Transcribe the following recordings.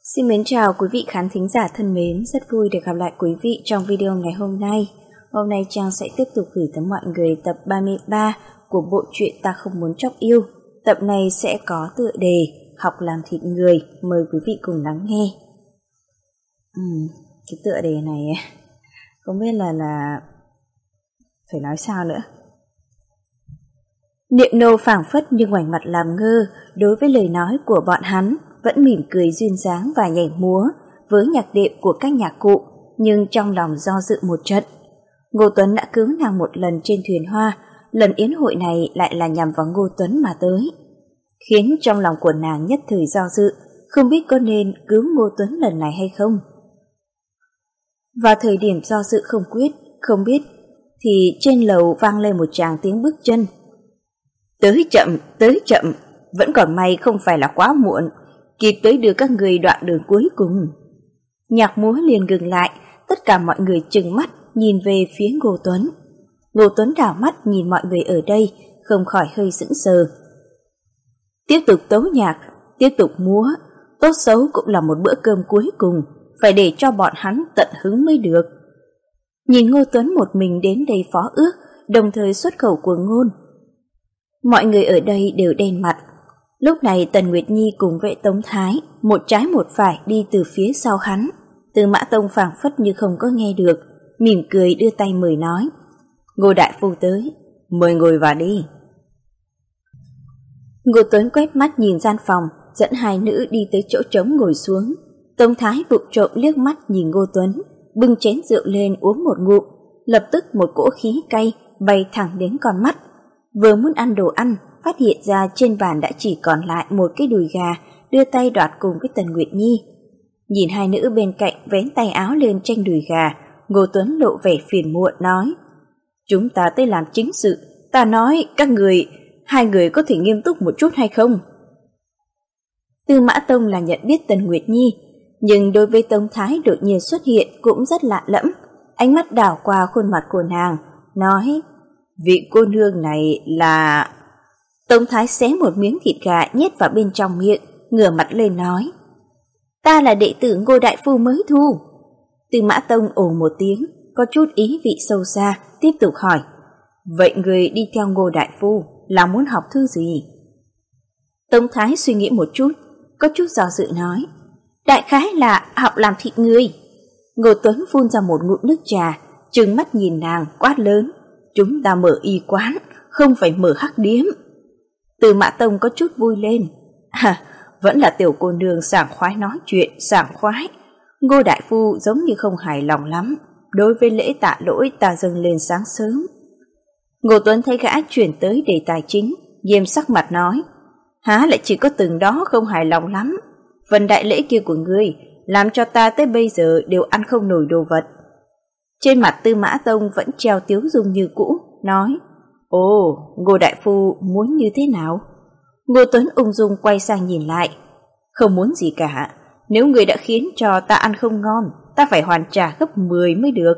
Xin mến chào quý vị khán thính giả thân mến, rất vui được gặp lại quý vị trong video ngày hôm nay. Hôm nay Trang sẽ tiếp tục gửi tới mọi người tập 33 của bộ truyện Ta Không Muốn Chóc Yêu. Tập này sẽ có tựa đề Học Làm Thịt Người, mời quý vị cùng lắng nghe. Cái tựa đề này không biết là phải nói sao nữa. Niệm Nô phảng phất nhưng ngoảnh mặt làm ngơ đối với lời nói của bọn hắn, vẫn mỉm cười duyên dáng và nhảy múa với nhạc đệm của các nhạc cụ, nhưng trong lòng do dự một trận. Ngô Tuấn đã cứu nàng một lần trên thuyền hoa, lần yến hội này lại là nhằm vào Ngô Tuấn mà tới, khiến trong lòng của nàng nhất thời do dự, không biết có nên cứu Ngô Tuấn lần này hay không. Vào thời điểm do dự không biết, thì trên lầu vang lên một tràng tiếng bước chân. Tới chậm, vẫn còn may không phải là quá muộn, kịp tới đưa các người đoạn đường cuối cùng. Nhạc múa liền ngừng lại, tất cả mọi người trừng mắt nhìn về phía Ngô Tuấn. Ngô Tuấn đảo mắt nhìn mọi người ở đây, không khỏi hơi sững sờ. Tiếp tục tấu nhạc, tiếp tục múa, tốt xấu cũng là một bữa cơm cuối cùng, phải để cho bọn hắn tận hứng mới được. Nhìn Ngô Tuấn một mình đến đây phó ước, đồng thời xuất khẩu cuồng ngôn. Mọi người ở đây đều đen mặt. Lúc này Tần Nguyệt Nhi cùng vệ Tống Thái, một trái một phải đi từ phía sau hắn. Tư Mã Tông phảng phất như không có nghe được, mỉm cười đưa tay mời nói: Ngô đại phu tới, mời ngồi vào đi. Ngô Tuấn quét mắt nhìn gian phòng, dẫn hai nữ đi tới chỗ trống ngồi xuống. Tống Thái vụng trộm liếc mắt nhìn Ngô Tuấn, bưng chén rượu lên uống một ngụm, lập tức một cỗ khí cay bay thẳng đến con mắt. Vừa muốn ăn đồ ăn, phát hiện ra trên bàn đã chỉ còn lại một cái đùi gà, đưa tay đoạt cùng với Tần Nguyệt Nhi. Nhìn hai nữ bên cạnh vén tay áo lên tranh đùi gà, Ngô Tuấn lộ vẻ phiền muộn nói: Chúng ta tới làm chính sự, ta nói hai người có thể nghiêm túc một chút hay không? Tư Mã Tông là nhận biết Tần Nguyệt Nhi, nhưng đối với Tống Thái đột nhiên xuất hiện cũng rất lạ lẫm, ánh mắt đảo qua khuôn mặt của nàng, nói: Vị cô nương này là... Tống Thái xé một miếng thịt gà nhét vào bên trong miệng, ngửa mặt lên nói: Ta là đệ tử Ngô đại phu mới thu. Tư Mã Tông ồ một tiếng, có chút ý vị sâu xa, tiếp tục hỏi: Vậy người đi theo Ngô đại phu là muốn học thư gì? Tống Thái suy nghĩ một chút, có chút do dự nói: Đại khái là học làm thịt người. Ngô Tuấn phun ra một ngụm nước trà, trừng mắt nhìn nàng quát lớn: Chúng ta mở y quán, không phải mở hắc điếm. Tư Mã Tông có chút vui lên: Vẫn là tiểu cô nương sảng khoái nói chuyện, sảng khoái. Ngô đại phu giống như không hài lòng lắm, đối với lễ tạ lỗi ta dâng lên sáng sớm. Ngô Tuấn thấy gã chuyển tới đề tài chính, nghiêm sắc mặt nói: Há lại chỉ có từng đó không hài lòng lắm, phần đại lễ kia của ngươi làm cho ta tới bây giờ đều ăn không nổi đồ vật. Trên mặt Tư Mã Tông vẫn treo tiếu dung như cũ, nói: Ồ, Ngô đại phu muốn như thế nào? Ngô Tuấn ung dung quay sang nhìn lại: Không muốn gì cả, nếu người đã khiến cho ta ăn không ngon, ta phải hoàn trả gấp 10 mới được.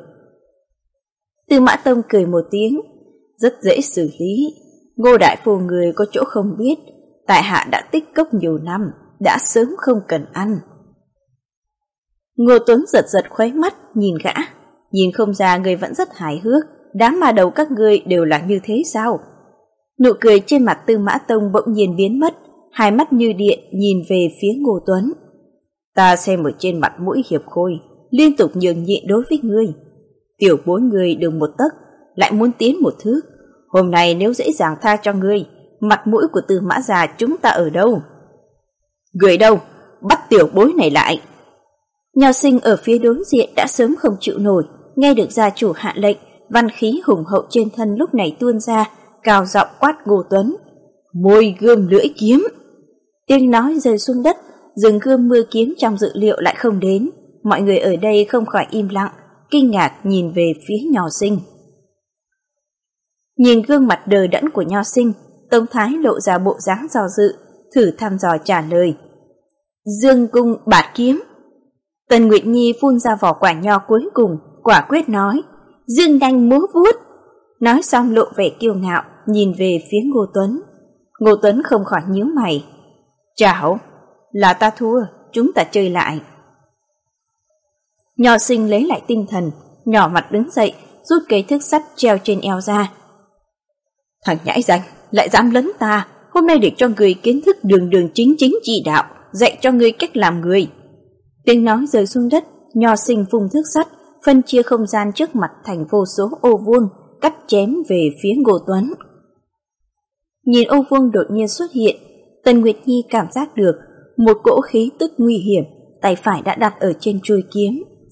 Tư Mã Tông cười một tiếng: Rất dễ xử lý, Ngô đại phu người có chỗ không biết, tại hạ đã tích cốc nhiều năm, đã sớm không cần ăn. Ngô Tuấn giật khóe mắt nhìn gã, nhìn không ra người vẫn rất hài hước, đám mà đầu các ngươi đều là như thế sao? Nụ cười trên mặt Tư Mã Tông bỗng nhiên biến mất, hai mắt như điện nhìn về phía Ngô Tuấn. Ta xem ở trên mặt mũi hiệp khôi, liên tục nhường nhịn đối với ngươi. Tiểu bối ngươi đường một tấc, lại muốn tiến một thước. Hôm nay nếu dễ dàng tha cho ngươi, mặt mũi của Tư Mã già chúng ta ở đâu? Người đâu? Bắt tiểu bối này lại! Nho Sinh ở phía đối diện đã sớm không chịu nổi, nghe được gia chủ hạ lệnh, văn khí hùng hậu trên thân lúc này tuôn ra, cao giọng quát Ngô Tuấn: Môi gươm lưỡi kiếm! Tiếng nói rơi xuống đất, rừng gươm mưa kiếm trong dự liệu lại không đến. Mọi người ở đây không khỏi im lặng, kinh ngạc nhìn về phía Nho Sinh. Nhìn gương mặt đờ đẫn của Nho Sinh, Tống Thái lộ ra bộ dáng do dự, thử thăm dò trả lời: Dương cung bạt kiếm. Tần Nguyệt Nhi phun ra vỏ quả nho cuối cùng, quả quyết nói: Dương đanh múa vuốt. Nói xong lộ vẻ kiêu ngạo, nhìn về phía Ngô Tuấn. Ngô Tuấn không khỏi nhíu mày: Chảo, là ta thua, chúng ta chơi lại. Nho Sinh lấy lại tinh thần, nhỏ mặt đứng dậy, rút cây thước sắt treo trên eo ra. Thằng nhãi danh, lại dám lấn ta, hôm nay để cho người kiến thức đường đường chính chính chỉ đạo, dạy cho ngươi cách làm người. Tiếng nói rơi xuống đất, Nho Sinh vung thước sắt, phân chia không gian trước mặt thành vô số ô vuông, cắt chém về phía Ngô Tuấn. Nhìn ô vuông đột nhiên xuất hiện, Tần Nguyệt Nhi cảm giác được một cỗ khí tức nguy hiểm, tay phải đã đặt ở trên chuôi kiếm.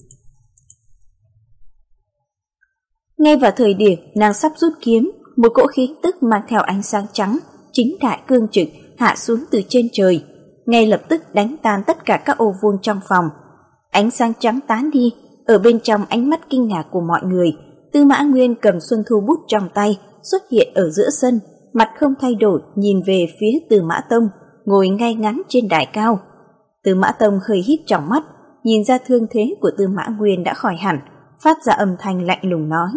Ngay vào thời điểm nàng sắp rút kiếm, một cỗ khí tức mang theo ánh sáng trắng, chính đại cương trực hạ xuống từ trên trời, ngay lập tức đánh tan tất cả các ô vuông trong phòng. Ánh sáng trắng tán đi, ở bên trong ánh mắt kinh ngạc của mọi người, Tư Mã Nguyên cầm Xuân Thu bút trong tay, xuất hiện ở giữa sân, mặt không thay đổi nhìn về phía Tư Mã Tông, ngồi ngay ngắn trên đài cao. Tư Mã Tông hơi híp tròng mắt, nhìn ra thương thế của Tư Mã Nguyên đã khỏi hẳn, phát ra âm thanh lạnh lùng nói: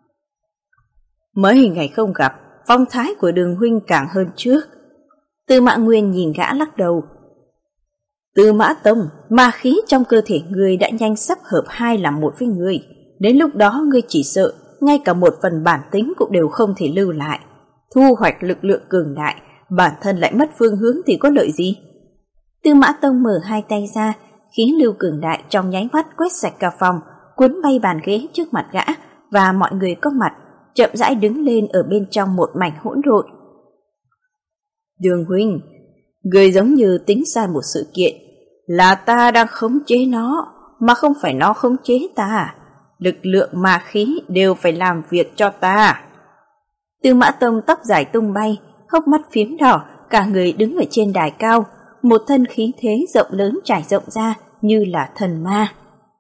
Mấy ngày không gặp, phong thái của Đường huynh càng hơn trước. Tư Mã Nguyên nhìn gã lắc đầu. Tư Mã Tông, ma khí trong cơ thể người đã nhanh sắp hợp hai làm một với người. Đến lúc đó ngươi chỉ sợ, ngay cả một phần bản tính cũng đều không thể lưu lại. Thu hoạch lực lượng cường đại, bản thân lại mất phương hướng thì có lợi gì? Tư Mã Tông mở hai tay ra, khí lưu cường đại trong nháy mắt quét sạch cả phòng, cuốn bay bàn ghế trước mặt gã và mọi người có mặt, chậm rãi đứng lên ở bên trong một mảnh hỗn độn. Đường huynh, người giống như tính sai một sự kiện, là ta đang khống chế nó, mà không phải nó khống chế ta. Lực lượng ma khí đều phải làm việc cho ta. Tư Mã Tông tóc dài tung bay, hốc mắt phiếm đỏ, cả người đứng ở trên đài cao, một thân khí thế rộng lớn trải rộng ra như là thần ma.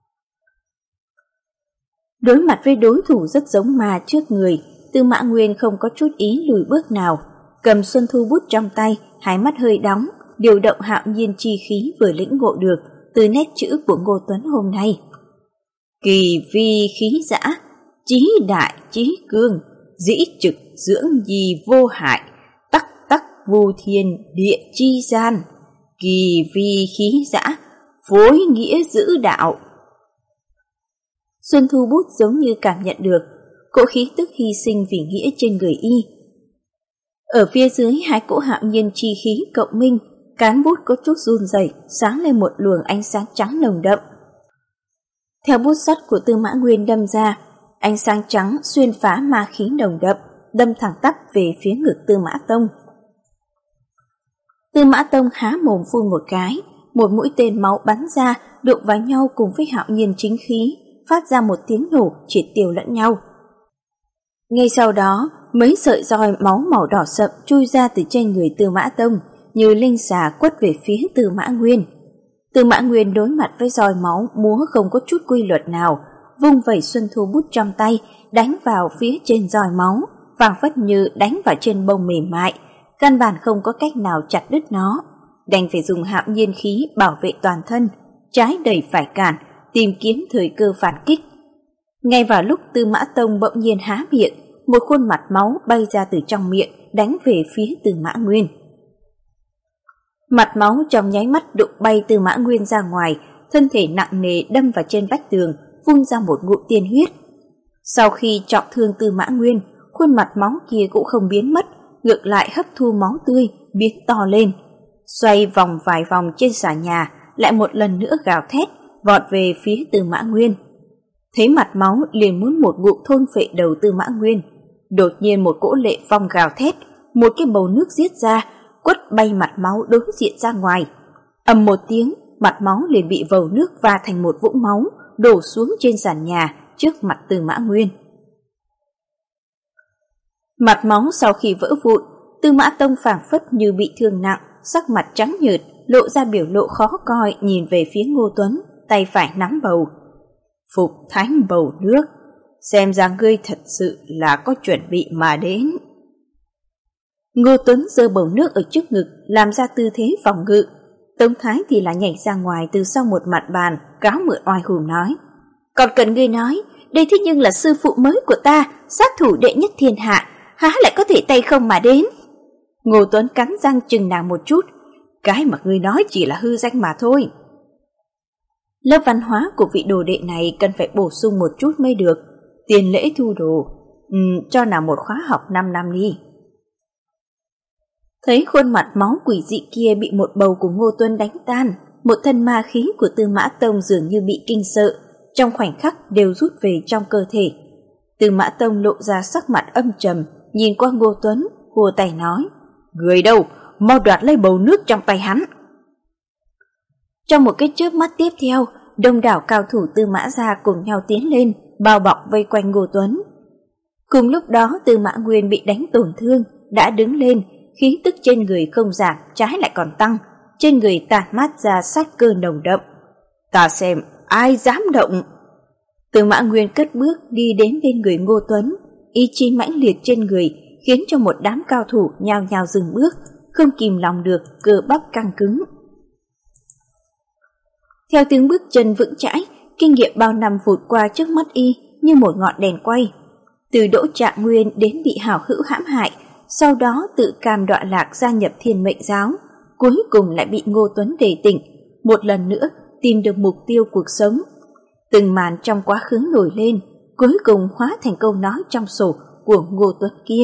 Đối mặt với đối thủ rất giống ma trước người, Tư Mã Nguyên không có chút ý lùi bước nào, cầm Xuân Thu bút trong tay, hai mắt hơi đóng, điều động hạo nhiên chi khí vừa lĩnh ngộ được từ nét chữ của Ngô Tuấn hôm nay. Kỳ vi khí dã, chí đại chí cương, dĩ trực dưỡng di vô hại, tắc tắc vô thiên địa chi gian. Kỳ vi khí dã, phối nghĩa giữ đạo. Xuân Thu bút giống như cảm nhận được cỗ khí tức hy sinh vì nghĩa trên người y. Ở phía dưới hai cỗ hạo nhiên chi khí cộng minh, cán bút có chút run rẩy, sáng lên một luồng ánh sáng trắng nồng đậm. Theo bút sắt của Tư Mã Nguyên đâm ra, ánh sáng trắng xuyên phá ma khí nồng đậm, đâm thẳng tắp về phía ngực Tư Mã Tông. Tư Mã Tông há mồm phun một cái, một mũi tên máu bắn ra, đụng vào nhau cùng với hạo nhiên chính khí, phát ra một tiếng nổ triệt tiêu lẫn nhau. Ngay sau đó, mấy sợi roi máu màu đỏ sậm chui ra từ trên người Tư Mã Tông, như linh xà quất về phía Tư Mã Nguyên. Tư Mã Nguyên đối mặt với roi máu múa không có chút quy luật nào, vung vẩy Xuân Thu bút trong tay, đánh vào phía trên roi máu, phảng phất như đánh vào trên bông mềm mại, căn bản không có cách nào chặt đứt nó, đành phải dùng hạo nhiên khí bảo vệ toàn thân, trái đẩy phải cản, tìm kiếm thời cơ phản kích. Ngay vào lúc Tư Mã Tông bỗng nhiên há miệng, một khuôn mặt máu bay ra từ trong miệng, đánh về phía Tư Mã Nguyên. Mặt máu trong nháy mắt đụng bay Tư Mã Nguyên ra ngoài, thân thể nặng nề đâm vào trên vách tường, phun ra một ngụm tiên huyết. Sau khi trọng thương Tư Mã Nguyên, khuôn mặt máu kia cũng không biến mất, ngược lại hấp thu máu tươi, biến to lên, xoay vòng vài vòng trên xà nhà, lại một lần nữa gào thét, vọt về phía Tư Mã Nguyên. Thấy mặt máu liền muốn một ngụm thôn phệ đầu Tư Mã Nguyên. Đột nhiên một cỗ lệ phong gào thét, một cái bầu nước giết ra, quất bay mặt máu đối diện ra ngoài. Ầm một tiếng, mặt máu liền bị vầu nước va thành một vũng máu, đổ xuống trên sàn nhà trước mặt Tư Mã Nguyên. Mặt máu sau khi vỡ vụn, Tư Mã Tông phảng phất như bị thương nặng, sắc mặt trắng nhợt, lộ ra biểu lộ khó coi nhìn về phía Ngô Tuấn, tay phải nắm bầu. Phục thánh bầu nước, xem ra ngươi thật sự là có chuẩn bị mà đến. Ngô Tuấn giơ bầu nước ở trước ngực, làm ra tư thế phòng ngự. Tống Thái thì là nhảy ra ngoài từ sau một mặt bàn, cáo mượn oai hùng nói: Còn cần ngươi nói, đây thế nhưng là sư phụ mới của ta, sát thủ đệ nhất thiên hạ, há lại có thể tay không mà đến. Ngô Tuấn cắn răng chừng nàng một chút: Cái mà ngươi nói chỉ là hư danh mà thôi. Lớp văn hóa của vị đồ đệ này cần phải bổ sung một chút mới được. Tiền lễ thu đồ, cho nào một khóa học 5 năm đi. Thấy khuôn mặt máu quỷ dị kia bị một bầu của Ngô Tuấn đánh tan, một thân ma khí của Tư Mã Tông dường như bị kinh sợ, trong khoảnh khắc đều rút về trong cơ thể. Tư Mã Tông lộ ra sắc mặt âm trầm, nhìn qua Ngô Tuấn, vua tay nói: "Người đâu, mau đoạt lấy bầu nước trong tay hắn." Trong một cái chớp mắt tiếp theo, đông đảo cao thủ Tư Mã gia cùng nhau tiến lên, bao bọc vây quanh Ngô Tuấn. Cùng lúc đó, Tư Mã Nguyên bị đánh tổn thương, đã đứng lên, khí tức trên người không giảm, trái lại còn tăng, trên người tản mát ra sát cơ nồng đậm. "Ta xem ai dám động." Tư Mã Nguyên cất bước đi đến bên người Ngô Tuấn, ý chí mãnh liệt trên người khiến cho một đám cao thủ nhao nhao dừng bước, không kìm lòng được, cơ bắp căng cứng. Theo tiếng bước chân vững chãi, kinh nghiệm bao năm vụt qua trước mắt y như một ngọn đèn quay. Từ Đỗ Trạng Nguyên đến bị hảo hữu hãm hại, sau đó tự cam đọa lạc gia nhập Thiên Mệnh giáo, cuối cùng lại bị Ngô Tuấn đề tỉnh, một lần nữa tìm được mục tiêu cuộc sống. Từng màn trong quá khứ nổi lên, cuối cùng hóa thành câu nói trong sổ của Ngô Tuấn kia.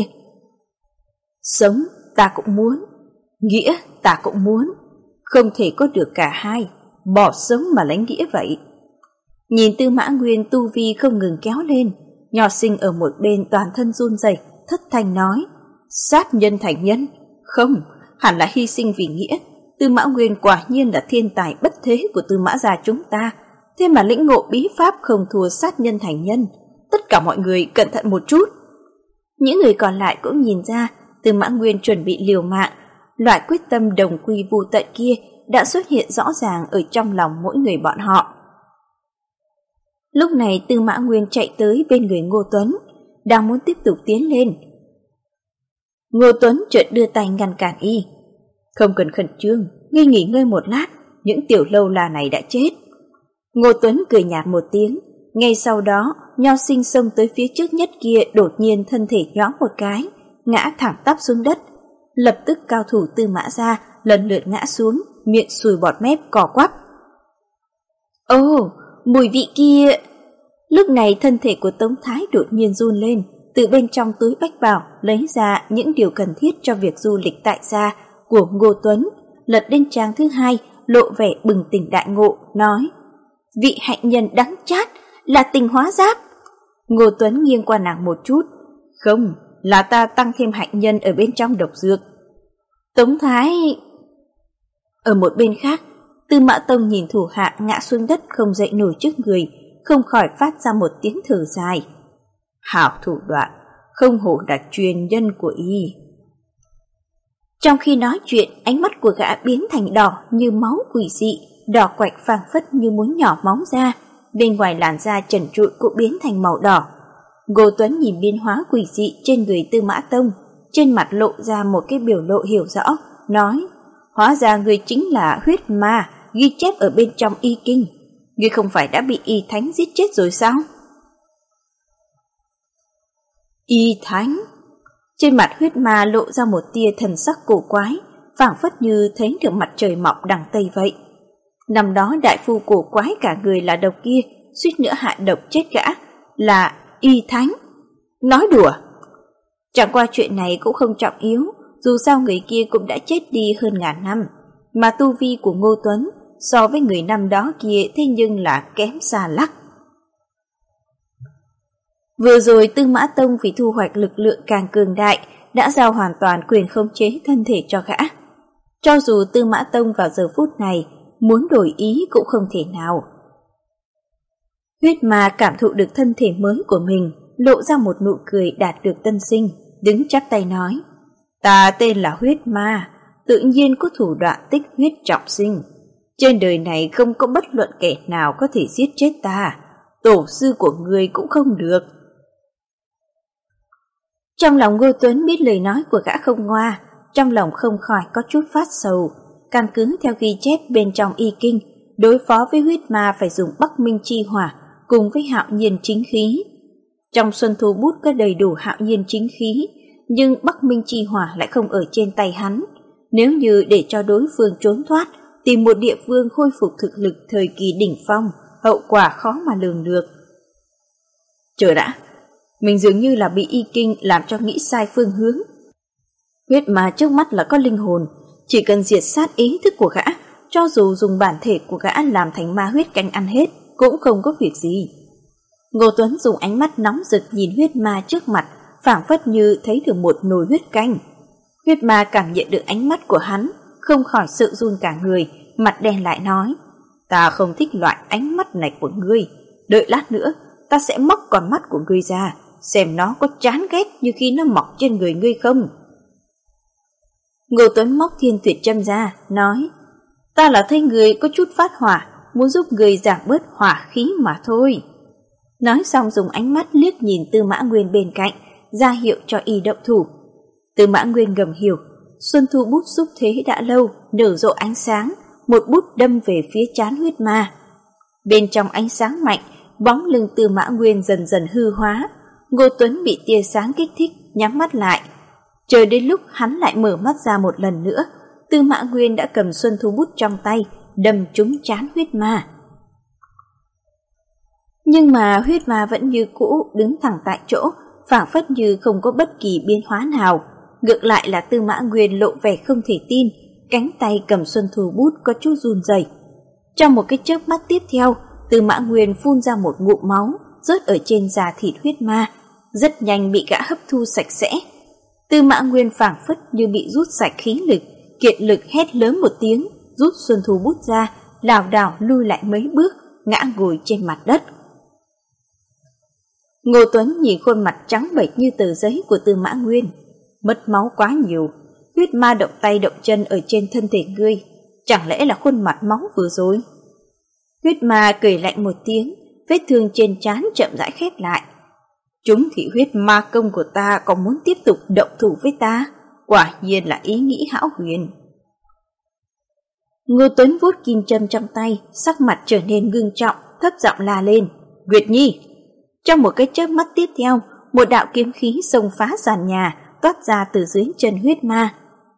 Sống ta cũng muốn, nghĩa ta cũng muốn, không thể có được cả hai, bỏ sống mà lấy nghĩa vậy. Nhìn Tư Mã Nguyên tu vi không ngừng kéo lên, Nho Sinh ở một bên toàn thân run rẩy, thất thanh nói: "Sát nhân thành nhân, không, hẳn là hy sinh vì nghĩa. Tư Mã Nguyên quả nhiên là thiên tài bất thế của Tư Mã gia chúng ta, thế mà lĩnh ngộ bí pháp không thua sát nhân thành nhân. Tất cả mọi người cẩn thận một chút." Những người còn lại cũng nhìn ra Tư Mã Nguyên chuẩn bị liều mạng, loại quyết tâm đồng quy vu tận kia đã xuất hiện rõ ràng ở trong lòng mỗi người bọn họ. Lúc này Tư Mã Nguyên chạy tới bên người Ngô Tuấn, đang muốn tiếp tục tiến lên. Ngô Tuấn chợt đưa tay ngăn cản y. "Không cần khẩn trương, ngươi nghỉ ngơi một lát, những tiểu lâu la này đã chết." Ngô Tuấn cười nhạt một tiếng, ngay sau đó Nho Sinh xông tới phía trước nhất kia đột nhiên thân thể nhoáng một cái, ngã thẳng tắp xuống đất. Lập tức cao thủ Tư Mã gia lần lượt ngã xuống, miệng sùi bọt mép cò quắp. "Ồ, mùi vị kia!" Lúc này thân thể của Tống Thái đột nhiên run lên, từ bên trong túi bách bảo lấy ra những điều cần thiết cho việc du lịch tại gia của Ngô Tuấn, lật lên trang thứ 2, lộ vẻ bừng tỉnh đại ngộ, nói: "Vị hạnh nhân đắng chát, là Tình Hóa Giáp." Ngô Tuấn nghiêng qua nàng một chút: "Không, là ta tăng thêm hạnh nhân ở bên trong độc dược." Tống Thái... Ở một bên khác, Tư Mã Tông nhìn thủ hạ ngã xuống đất không dậy nổi trước người, không khỏi phát ra một tiếng thở dài. Hảo thủ đoạn, không hổ là truyền nhân của y. Trong khi nói chuyện, ánh mắt của gã biến thành đỏ như máu quỷ dị, đỏ quạch phảng phất như muốn nhỏ máu ra, bên ngoài làn da trần trụi cũng biến thành màu đỏ. Ngô Tuấn nhìn biến hóa quỷ dị trên người Tư Mã Tông, trên mặt lộ ra một cái biểu lộ hiểu rõ, nói: "Hóa ra người chính là huyết ma ghi chép ở bên trong y kinh, ngươi không phải đã bị y thánh giết chết rồi sao?" Y thánh? Trên mặt huyết ma lộ ra một tia thần sắc cổ quái, phảng phất như thấy được mặt trời mọc đằng tây vậy. Năm đó đại phu cổ quái cả người là độc kia, suýt nữa hạ độc chết gã, là y thánh. Nói đùa. Chẳng qua chuyện này cũng không trọng yếu, dù sao người kia cũng đã chết đi hơn ngàn năm, mà tu vi của Ngô Tuấn so với người năm đó kia thế nhưng là kém xa lắc. Vừa rồi Tư Mã Tông vì thu hoạch lực lượng càng cường đại đã giao hoàn toàn quyền khống chế thân thể cho gã. Cho dù Tư Mã Tông vào giờ phút này muốn đổi ý cũng không thể nào. Huyết ma cảm thụ được thân thể mới của mình, lộ ra một nụ cười đạt được tân sinh, đứng chắp tay nói: "Ta tên là huyết ma, tự nhiên có thủ đoạn tích huyết trọng sinh. Trên đời này không có bất luận kẻ nào có thể giết chết ta, tổ sư của ngươi cũng không được." Trong lòng Ngô Tuấn biết lời nói của gã không ngoa, trong lòng không khỏi có chút phát sầu. Căn cứ theo ghi chép bên trong y kinh, đối phó với huyết ma phải dùng Bắc Minh chi hỏa cùng với hạo nhiên chính khí. Trong Xuân Thu Bút có đầy đủ hạo nhiên chính khí, nhưng Bắc Minh chi hỏa lại không ở trên tay hắn. Nếu như để cho đối phương trốn thoát, tìm một địa phương khôi phục thực lực thời kỳ đỉnh phong, hậu quả khó mà lường được. Chờ đã, mình dường như là bị y kinh làm cho nghĩ sai phương hướng. Huyết ma trước mắt là có linh hồn, chỉ cần diệt sát ý thức của gã, cho dù dùng bản thể của gã làm thành ma huyết canh ăn hết, cũng không có việc gì. Ngô Tuấn dùng ánh mắt nóng rực nhìn huyết ma trước mặt, phảng phất như thấy được một nồi huyết canh. Huyết ma cảm nhận được ánh mắt của hắn, không khỏi sợ run cả người, mặt đen lại nói: ta không thích loại ánh mắt này của ngươi, đợi lát nữa ta sẽ móc con mắt của ngươi ra, xem nó có chán ghét như khi nó mọc trên người ngươi không. Ngô Tuấn móc thiên tuyệt châm ra, nói: ta là thấy người có chút phát hỏa, muốn giúp người giảm bớt hỏa khí mà thôi. Nói xong dùng ánh mắt liếc nhìn Tư Mã Nguyên bên cạnh, ra hiệu cho y động thủ. Tư Mã Nguyên ngầm hiểu, Xuân Thu bút xúc thế đã lâu, nở rộ ánh sáng, một bút đâm về phía trán huyết ma. Bên trong ánh sáng mạnh, bóng lưng Tư Mã Nguyên dần dần hư hóa. Ngô Tuấn bị tia sáng kích thích, nhắm mắt lại. Chờ đến lúc hắn lại mở mắt ra một lần nữa, Tư Mã Nguyên đã cầm Xuân Thu bút trong tay, đâm trúng trán huyết ma. Nhưng mà huyết ma vẫn như cũ đứng thẳng tại chỗ, phảng phất như không có bất kỳ biến hóa nào. Ngược lại là Tư Mã Nguyên lộ vẻ không thể tin, cánh tay cầm Xuân Thu bút có chút run rẩy. Trong một cái chớp mắt tiếp theo, Tư Mã Nguyên phun ra một ngụm máu, rớt ở trên da thịt huyết ma, rất nhanh bị gã hấp thu sạch sẽ. Tư Mã Nguyên phảng phất như bị rút sạch khí lực, kiệt lực hét lớn một tiếng, rút Xuân Thu bút ra, lảo đảo lui lại mấy bước, ngã ngồi trên mặt đất. Ngô Tuấn nhìn khuôn mặt trắng bệch như tờ giấy của Tư Mã Nguyên. Mất máu quá nhiều, huyết ma động tay động chân ở trên thân thể ngươi, chẳng lẽ là khuôn mặt máu vừa rồi? Huyết ma cười lạnh một tiếng, vết thương trên trán chậm rãi khép lại. Chúng thị huyết ma công của ta còn muốn tiếp tục động thủ với ta, quả nhiên là ý nghĩ hão huyền. Ngô Tuấn vuốt kim châm trong tay, sắc mặt trở nên ngưng trọng, thấp giọng la lên: Nguyệt Nhi! Trong một cái chớp mắt tiếp theo, một đạo kiếm khí xông phá sàn nhà, toát ra từ dưới chân huyết ma.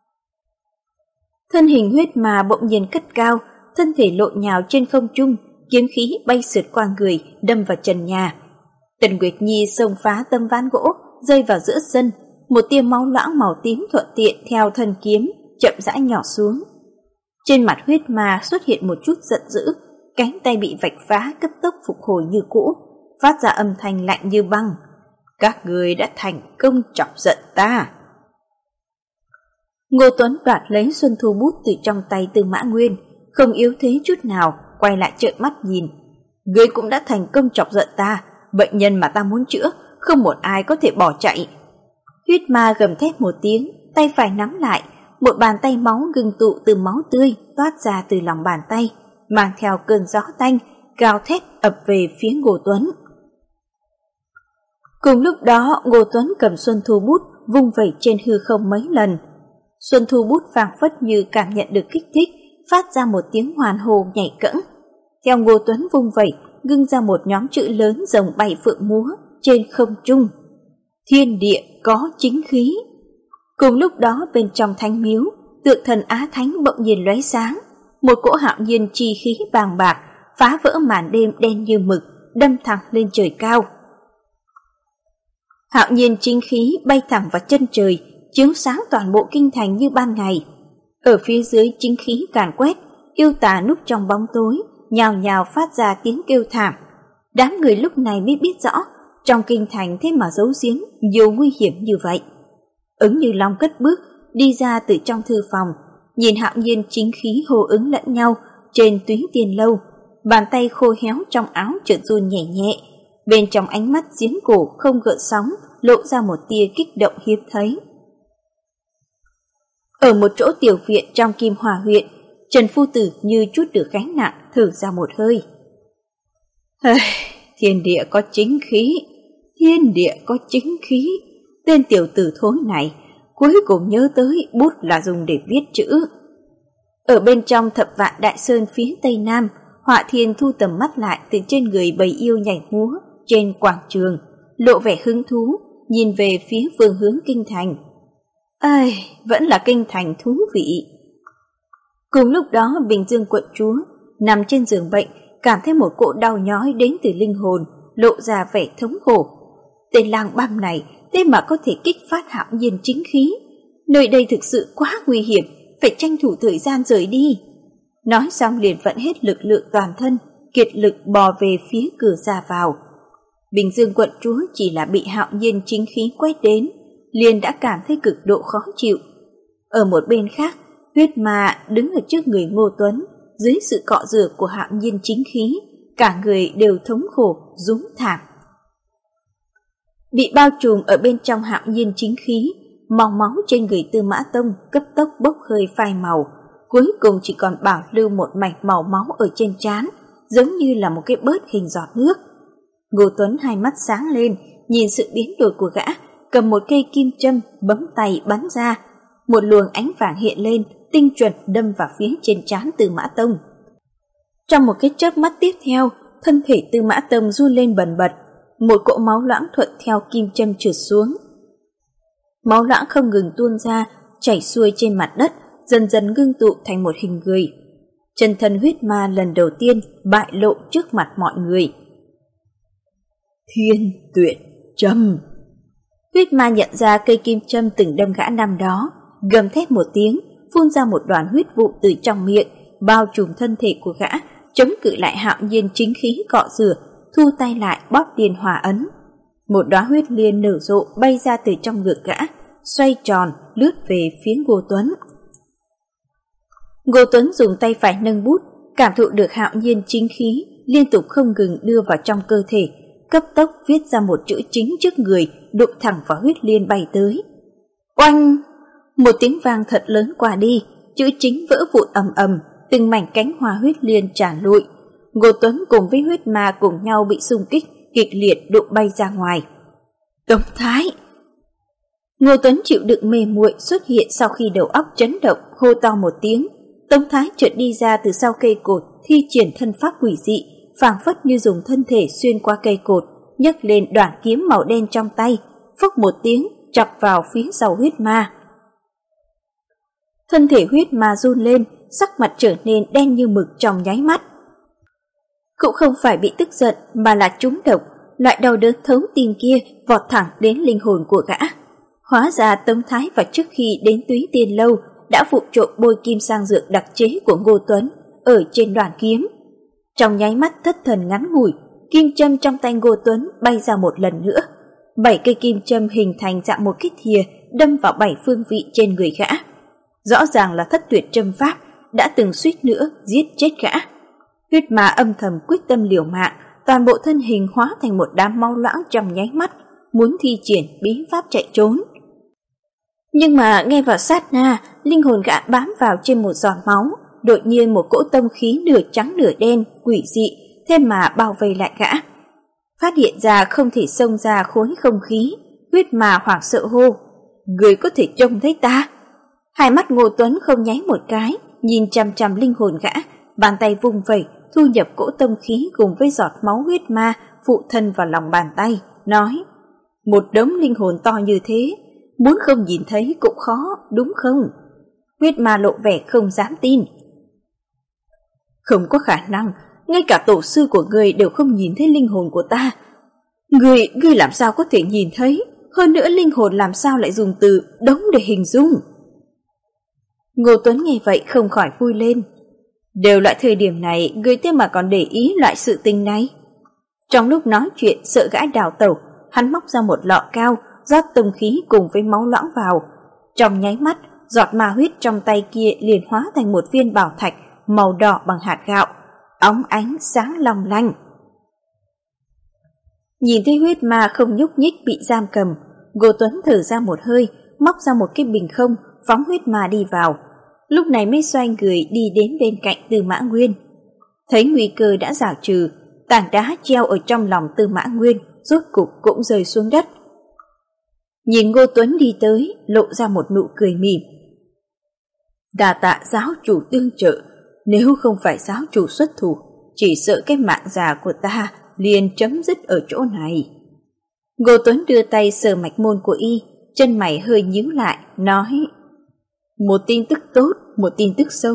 Thân hình huyết ma bỗng nhiên cất cao, thân thể lộn nhào trên không trung, kiếm khí bay sượt qua người, đâm vào trần nhà. Tần Nguyệt Nhi xông phá tấm ván gỗ, rơi vào giữa sân, một tia máu loãng màu tím thuận tiện theo thân kiếm chậm rãi nhỏ xuống. Trên mặt huyết ma xuất hiện một chút giận dữ, cánh tay bị vạch phá cấp tốc phục hồi như cũ, phát ra âm thanh lạnh như băng: các người đã thành công chọc giận ta. Ngô Tuấn đoạt lấy Xuân Thu bút từ trong tay Tư Mã Nguyên, không yếu thế chút nào, quay lại trợn mắt nhìn: ngươi cũng đã thành công chọc giận ta, bệnh nhân mà ta muốn chữa, không một ai có thể bỏ chạy. Huyết ma gầm thét một tiếng, tay phải nắm lại, một bàn tay máu ngưng tụ từ máu tươi toát ra từ lòng bàn tay, mang theo cơn gió tanh, gào thét ập về phía Ngô Tuấn. Cùng lúc đó, Ngô Tuấn cầm Xuân Thu bút vung vẩy trên hư không mấy lần. Xuân Thu bút phảng phất như cảm nhận được kích thích, phát ra một tiếng hoàn hồ nhảy cẫng. Theo Ngô Tuấn vung vẩy, ngưng ra một nhóm chữ lớn rồng bay phượng múa trên không trung: thiên địa có chính khí. Cùng lúc đó bên trong thánh miếu, tượng thần Á Thánh bỗng nhiên lóe sáng, một cỗ hạo nhiên chi khí bàng bạc phá vỡ màn đêm đen như mực, đâm thẳng lên trời cao. Hạo nhiên chính khí bay thẳng vào chân trời, chiếu sáng toàn bộ kinh thành như ban ngày. Ở phía dưới chính khí càn quét, yêu tà núp trong bóng tối, nhào nhào phát ra tiếng kêu thảm. Đám người lúc này mới biết rõ, trong kinh thành thế mà giấu giếm nhiều nguy hiểm như vậy. Ứng Như Long cất bước đi ra từ trong thư phòng, nhìn hạo nhiên chính khí hô ứng lẫn nhau trên Túy Tiên lâu, bàn tay khô héo trong áo chợt run nhẹ nhẹ, bên trong ánh mắt giếng cổ không gợn sóng lộ ra một tia kích động hiếm thấy. Ở một chỗ tiểu viện trong Kim Hòa huyện, Trần phu tử như chút được gánh nặng, thở ra một hơi. Thiên địa có chính khí, thiên địa có chính khí. Tên tiểu tử thối này cuối cùng nhớ tới bút là dùng để viết chữ. Ở bên trong Thập Vạn Đại Sơn phía tây nam, Họa Thiên thu tầm mắt lại từ trên người bầy yêu nhảy múa trên quảng trường, lộ vẻ hứng thú, nhìn về phía phương hướng kinh thành. Vẫn là kinh thành thú vị. Cùng lúc đó, Bình Dương quận chúa nằm trên giường bệnh, cảm thấy một cỗ đau nhói đến từ linh hồn, lộ ra vẻ thống khổ. Tên lang băm này thế mà có thể kích phát hạo nhiên chính khí. Nơi đây thực sự quá nguy hiểm, phải tranh thủ thời gian rời đi. Nói xong liền vận hết lực lượng toàn thân, kiệt lực bò về phía cửa ra vào. Bình Dương quận chúa chỉ là bị hạo nhiên chính khí quét đến, liền đã cảm thấy cực độ khó chịu. Ở một bên khác, huyết ma đứng ở trước người Ngô Tuấn, dưới sự cọ rửa của hạo nhiên chính khí, cả người đều thống khổ, rúm thảm. Bị bao trùm ở bên trong hạo nhiên chính khí, màu máu trên người Tư Mã Tông cấp tốc bốc hơi phai màu, cuối cùng chỉ còn bảo lưu một mảnh màu máu ở trên trán, giống như là một cái bớt hình giọt nước. Ngô Tuấn hai mắt sáng lên, nhìn sự biến đổi của gã, cầm một cây kim châm bấm tay bắn ra, một luồng ánh vàng hiện lên, tinh chuẩn đâm vào phía trên trán Tư Mã Tông. Trong một cái chớp mắt tiếp theo, thân thể Tư Mã Tông run lên bần bật, một cỗ máu loãng thuận theo kim châm trượt xuống. Máu loãng không ngừng tuôn ra, chảy xuôi trên mặt đất, dần dần ngưng tụ thành một hình người. Chân thân huyết ma lần đầu tiên bại lộ trước mặt mọi người. Thiên Tuyệt Châm. Huyết ma nhận ra cây kim châm từng đâm gã năm đó, gầm thét một tiếng, phun ra một đoàn huyết vụ từ trong miệng, bao trùm thân thể của gã, chống cự lại hạo nhiên chính khí cọ rửa, thu tay lại bóp điên hỏa ấn. Một đóa huyết liên nở rộ bay ra từ trong ngực gã, xoay tròn lướt về phía Ngô Tuấn. Ngô Tuấn dùng tay phải nâng bút, cảm thụ được hạo nhiên chính khí liên tục không ngừng đưa vào trong cơ thể, cấp tốc viết ra một chữ chính trước người, đụng thẳng vào huyết liên bay tới. Oanh! Một tiếng vang thật lớn qua đi, chữ chính vỡ vụn ầm ầm, từng mảnh cánh hoa huyết liên tràn lụi. Ngô Tuấn cùng với huyết ma cùng nhau bị xung kích, kịch liệt đụng bay ra ngoài. Tống Thái! Ngô Tuấn chịu đựng mê muội xuất hiện sau khi đầu óc chấn động, hô to một tiếng. Tống Thái chợt đi ra từ sau cây cột, thi triển thân pháp quỷ dị, phảng phất như dùng thân thể xuyên qua cây cột, nhấc lên đoạn kiếm màu đen trong tay, phốc một tiếng chọc vào phía sau huyết ma. Thân thể huyết ma run lên, sắc mặt trở nên đen như mực trong nháy mắt. Cũng không phải bị tức giận mà là trúng độc, loại đau đớn thấu tim kia vọt thẳng đến linh hồn của gã. Hóa ra Tống Thái vào trước khi đến Túy Tiên Lâu đã vụng trộm bôi kim sang dược đặc chế của Ngô Tuấn ở trên đoàn kiếm. Trong nháy mắt thất thần ngắn ngủi, kim châm trong tay Ngô Tuấn bay ra một lần nữa. 7 cây kim châm hình thành dạng một cái thìa đâm vào 7 phương vị trên người gã. Rõ ràng là thất tuyệt châm pháp đã từng suýt nữa giết chết gã. Huyết ma âm thầm quyết tâm liều mạng, toàn bộ thân hình hóa thành một đám máu loãng trong nháy mắt, muốn thi triển bí pháp chạy trốn. Nhưng mà ngay vào sát na, linh hồn gã bám vào trên một giọt máu, đột nhiên một cỗ tông khí nửa trắng nửa đen, quỷ dị, thêm mà bao vây lại gã. Phát hiện ra không thể xông ra khối không khí, huyết ma hoảng sợ hô: "Người có thể trông thấy ta?" Hai mắt Ngô Tuấn không nháy một cái, nhìn chằm chằm linh hồn gã, bàn tay vung vẩy, thu nhập cỗ tông khí cùng với giọt máu huyết ma phụ thân vào lòng bàn tay, nói: "Một đống linh hồn to như thế, muốn không nhìn thấy cũng khó, đúng không?" Huyết ma lộ vẻ không dám tin. "Không có khả năng, ngay cả tổ sư của ngươi đều không nhìn thấy linh hồn của ta. Ngươi làm sao có thể nhìn thấy? Hơn nữa linh hồn làm sao lại dùng từ đống để hình dung?" Ngô Tuấn nghe vậy không khỏi vui lên. Đều loại thời điểm này, ngươi thế mà còn để ý loại sự tình này. Trong lúc nói chuyện sợ gã đào tẩu, hắn móc ra một lọ cao, rót tông khí cùng với máu loãng vào. Trong nháy mắt, giọt ma huyết trong tay kia liền hóa thành một viên bảo thạch màu đỏ bằng hạt gạo, óng ánh sáng long lanh. Nhìn thấy huyết ma không nhúc nhích bị giam cầm, Ngô Tuấn thở ra một hơi, móc ra một cái bình không, phóng huyết ma đi vào. Lúc này mới xoay người đi đến bên cạnh Tư Mã Nguyên. Thấy nguy cơ đã giải trừ, tảng đá treo ở trong lòng Tư Mã Nguyên rốt cục cũng rơi xuống đất. Nhìn Ngô Tuấn đi tới, lộ ra một nụ cười mỉm. Đa tạ giáo chủ tương trợ, nếu không phải giáo chủ xuất thủ, chỉ sợ cái mạng già của ta liền chấm dứt ở chỗ này. Ngô Tuấn đưa tay sờ mạch môn của y, chân mày hơi nhíu lại, nói: Một tin tức tốt, một tin tức xấu.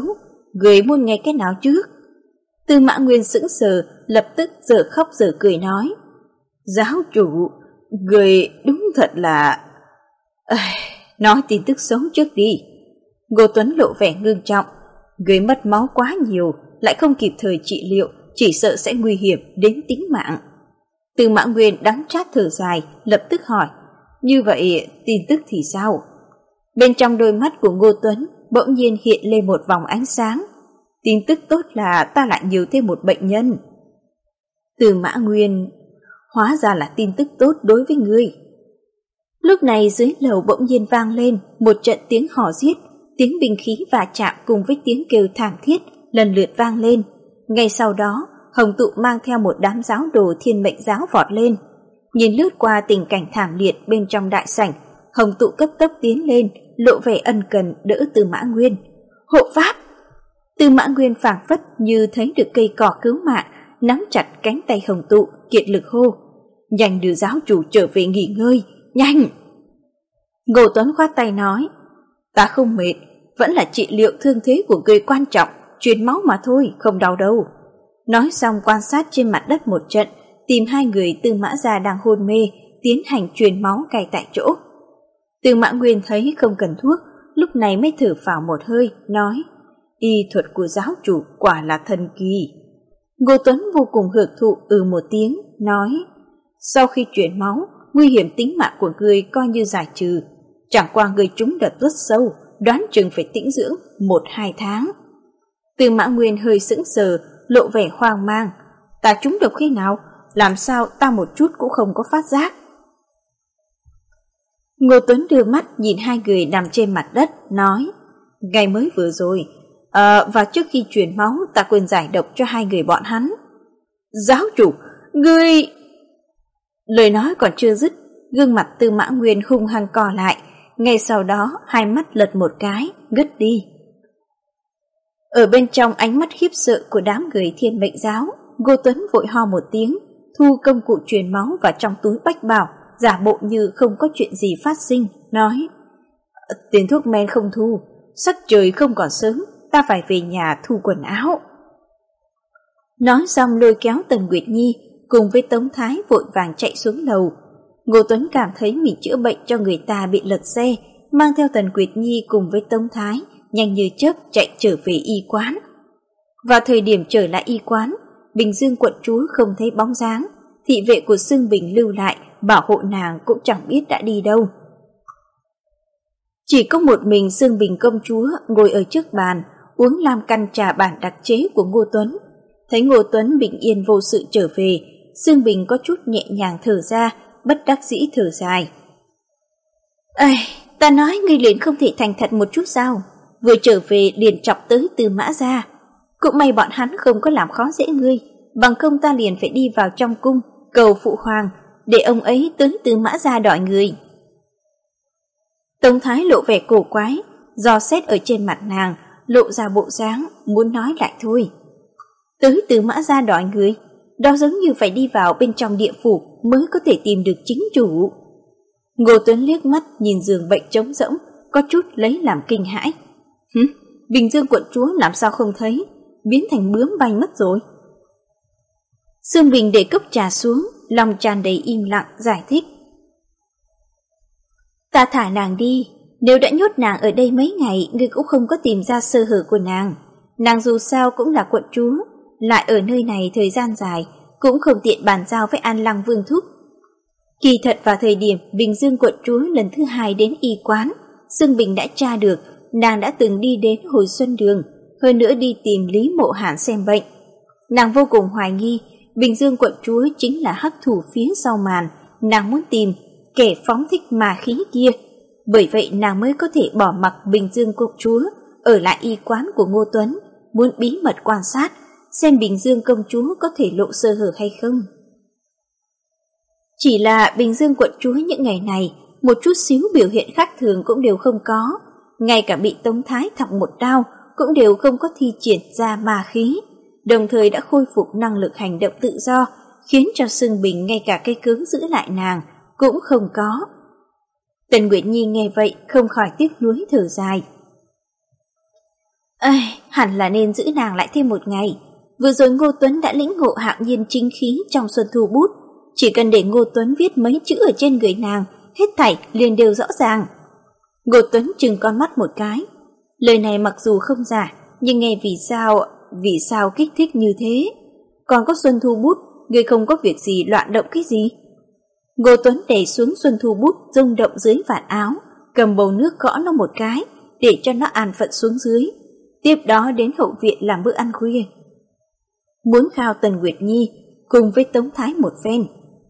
người muốn nghe cái nào trước? Tư Mã Nguyên sững sờ, lập tức giờ khóc giờ cười nói, giáo chủ, người đúng thật là... nói tin tức xấu trước đi. Ngô Tuấn lộ vẻ ngưng trọng, người mất máu quá nhiều, lại không kịp thời trị liệu, chỉ sợ sẽ nguy hiểm đến tính mạng. Tư Mã Nguyên đắng chát thở dài, lập tức hỏi, như vậy tin tức thì sao? Bên trong đôi mắt của Ngô Tuấn bỗng nhiên hiện lên một vòng ánh sáng. Tin tức tốt là ta lại nhiều thêm một bệnh nhân. Tư Mã Nguyên, hóa ra là tin tức tốt đối với ngươi. Lúc này dưới lầu bỗng nhiên vang lên một trận tiếng hò giết, tiếng binh khí va chạm cùng với tiếng kêu thảm thiết lần lượt vang lên. Ngay sau đó, Hồng Tụ mang theo một đám giáo đồ Thiên Mệnh giáo vọt lên. Nhìn lướt qua tình cảnh thảm liệt bên trong đại sảnh, Hồng Tụ cấp tốc tiến lên, lộ vẻ ân cần đỡ Tư Mã Nguyên. Hộ pháp! Tư Mã Nguyên phảng phất như thấy được cây cỏ cứu mạng, nắm chặt cánh tay Hồng Tụ, kiệt lực hô. Nhanh đưa giáo chủ trở về nghỉ ngơi, nhanh! Ngô Tuấn khoát tay nói, ta không mệt, vẫn là trị liệu thương thế của người quan trọng, truyền máu mà thôi, không đau đâu. Nói xong quan sát trên mặt đất một trận, tìm hai người Tư Mã gia đang hôn mê, tiến hành truyền máu ngay tại chỗ. Tư Mã Nguyên thấy không cần thuốc, lúc này mới thở phào một hơi, nói, y thuật của giáo chủ quả là thần kỳ. Ngô Tuấn vô cùng hưởng thụ một tiếng, nói, sau khi truyền máu, nguy hiểm tính mạng của người coi như giải trừ. Chẳng qua người trúng đợt rất sâu, đoán chừng phải tĩnh dưỡng 1-2 tháng. Tư Mã Nguyên hơi sững sờ, lộ vẻ hoang mang. Ta trúng độc khi nào? Làm sao ta một chút cũng không có phát giác? Ngô Tuấn đưa mắt nhìn hai người nằm trên mặt đất, nói, ngày mới vừa rồi, và trước khi truyền máu ta quên giải độc cho hai người bọn hắn. Giáo chủ, ngươi... Lời nói còn chưa dứt, gương mặt Tư Mã Nguyên hung hăng co lại, ngay sau đó hai mắt lật một cái, ngất đi. Ở bên trong ánh mắt khiếp sợ của đám người Thiên Mệnh giáo, Ngô Tuấn vội ho một tiếng, thu công cụ truyền máu vào trong túi bách bảo, giả bộ như không có chuyện gì phát sinh, nói, tiền thuốc men không thu, sắc trời không còn sớm, ta phải về nhà thu quần áo. Nói xong lôi kéo Tần Nguyệt Nhi cùng với Tống Thái vội vàng chạy xuống lầu. Ngô Tuấn cảm thấy mình chữa bệnh cho người ta bị lật xe, mang theo Tần Nguyệt Nhi cùng với Tống Thái nhanh như chớp chạy trở về y quán. Vào thời điểm trở lại y quán, Bình Dương quận chúa không thấy bóng dáng, thị vệ của Xương Bình lưu lại bảo hộ nàng cũng chẳng biết đã đi đâu. Chỉ có một mình Xương Bình công chúa ngồi ở trước bàn uống lam căn trà bản đặc chế của Ngô Tuấn. Thấy Ngô Tuấn bình yên vô sự trở về, Xương Bình có chút nhẹ nhàng thở ra, bất đắc dĩ thở dài. Ta nói ngươi liền không thể thành thật một chút sao? Vừa trở về liền chọc tới Tư Mã gia. Cũng may bọn hắn không có làm khó dễ ngươi, bằng không ta liền phải đi vào trong cung cầu phụ hoàng để ông ấy tới Tư Mã gia đòi người. Tống Thái lộ vẻ cổ quái, dò xét ở trên mặt nàng, lộ ra bộ dáng muốn nói lại thôi. Tới Tư Mã gia đòi người, đó giống như phải đi vào bên trong địa phủ mới có thể tìm được chính chủ. Ngô Tuấn liếc mắt nhìn giường bệnh trống rỗng, có chút lấy làm kinh hãi. Bình Dương quận chúa làm sao không thấy, biến thành bướm bay mất rồi. Xương Bình để cốc trà xuống, lòng tràn đầy im lặng giải thích. Ta thả nàng đi, nếu đã nhốt nàng ở đây mấy ngày, ngươi cũng không có tìm ra sơ hở của nàng. Nàng dù sao cũng là quận chúa, lại ở nơi này thời gian dài, cũng không tiện bàn giao với An Lăng Vương thúc. Kỳ thật vào thời điểm Bình Dương quận chúa lần thứ 2 đến y quán, Xương Bình đã tra được nàng đã từng đi đến Hồi Xuân Đường, hơn nữa đi tìm Lý Mộ Hàn xem bệnh. Nàng vô cùng hoài nghi Bình Dương quận chúa chính là hắc thủ phía sau màn, nàng muốn tìm kẻ phóng thích ma khí kia. Bởi vậy nàng mới có thể bỏ mặc Bình Dương quận chúa ở lại y quán của Ngô Tuấn, muốn bí mật quan sát xem Bình Dương công chúa có thể lộ sơ hở hay không. Chỉ là Bình Dương quận chúa những ngày này một chút xíu biểu hiện khác thường cũng đều không có, ngay cả bị Tống Thái thọc một đao cũng đều không có thi triển ra ma khí, đồng thời đã khôi phục năng lực hành động tự do, khiến cho Xương Bình ngay cả cái cớ giữ lại nàng cũng không có. Tần Nguyệt Nhi nghe vậy không khỏi tiếc nuối thở dài. hẳn là nên giữ nàng lại thêm một ngày. Vừa rồi Ngô Tuấn đã lĩnh ngộ hạo nhiên chính khí trong Xuân Thu Bút, chỉ cần để Ngô Tuấn viết mấy chữ ở trên người nàng, hết thảy liền đều rõ ràng. Ngô Tuấn trừng con mắt một cái. Lời này mặc dù không giả, nhưng nghe vì sao kích thích như thế? Còn có Xuân Thu Bút, ngươi không có việc gì loạn động cái gì? Ngô Tuấn đẩy xuống Xuân Thu Bút rung động dưới vạt áo, cầm bầu nước gõ nó một cái để cho nó an phận xuống dưới. Tiếp đó đến hậu viện làm bữa ăn khuya. Muốn khao Tần Nguyệt Nhi cùng với Tống Thái một phen.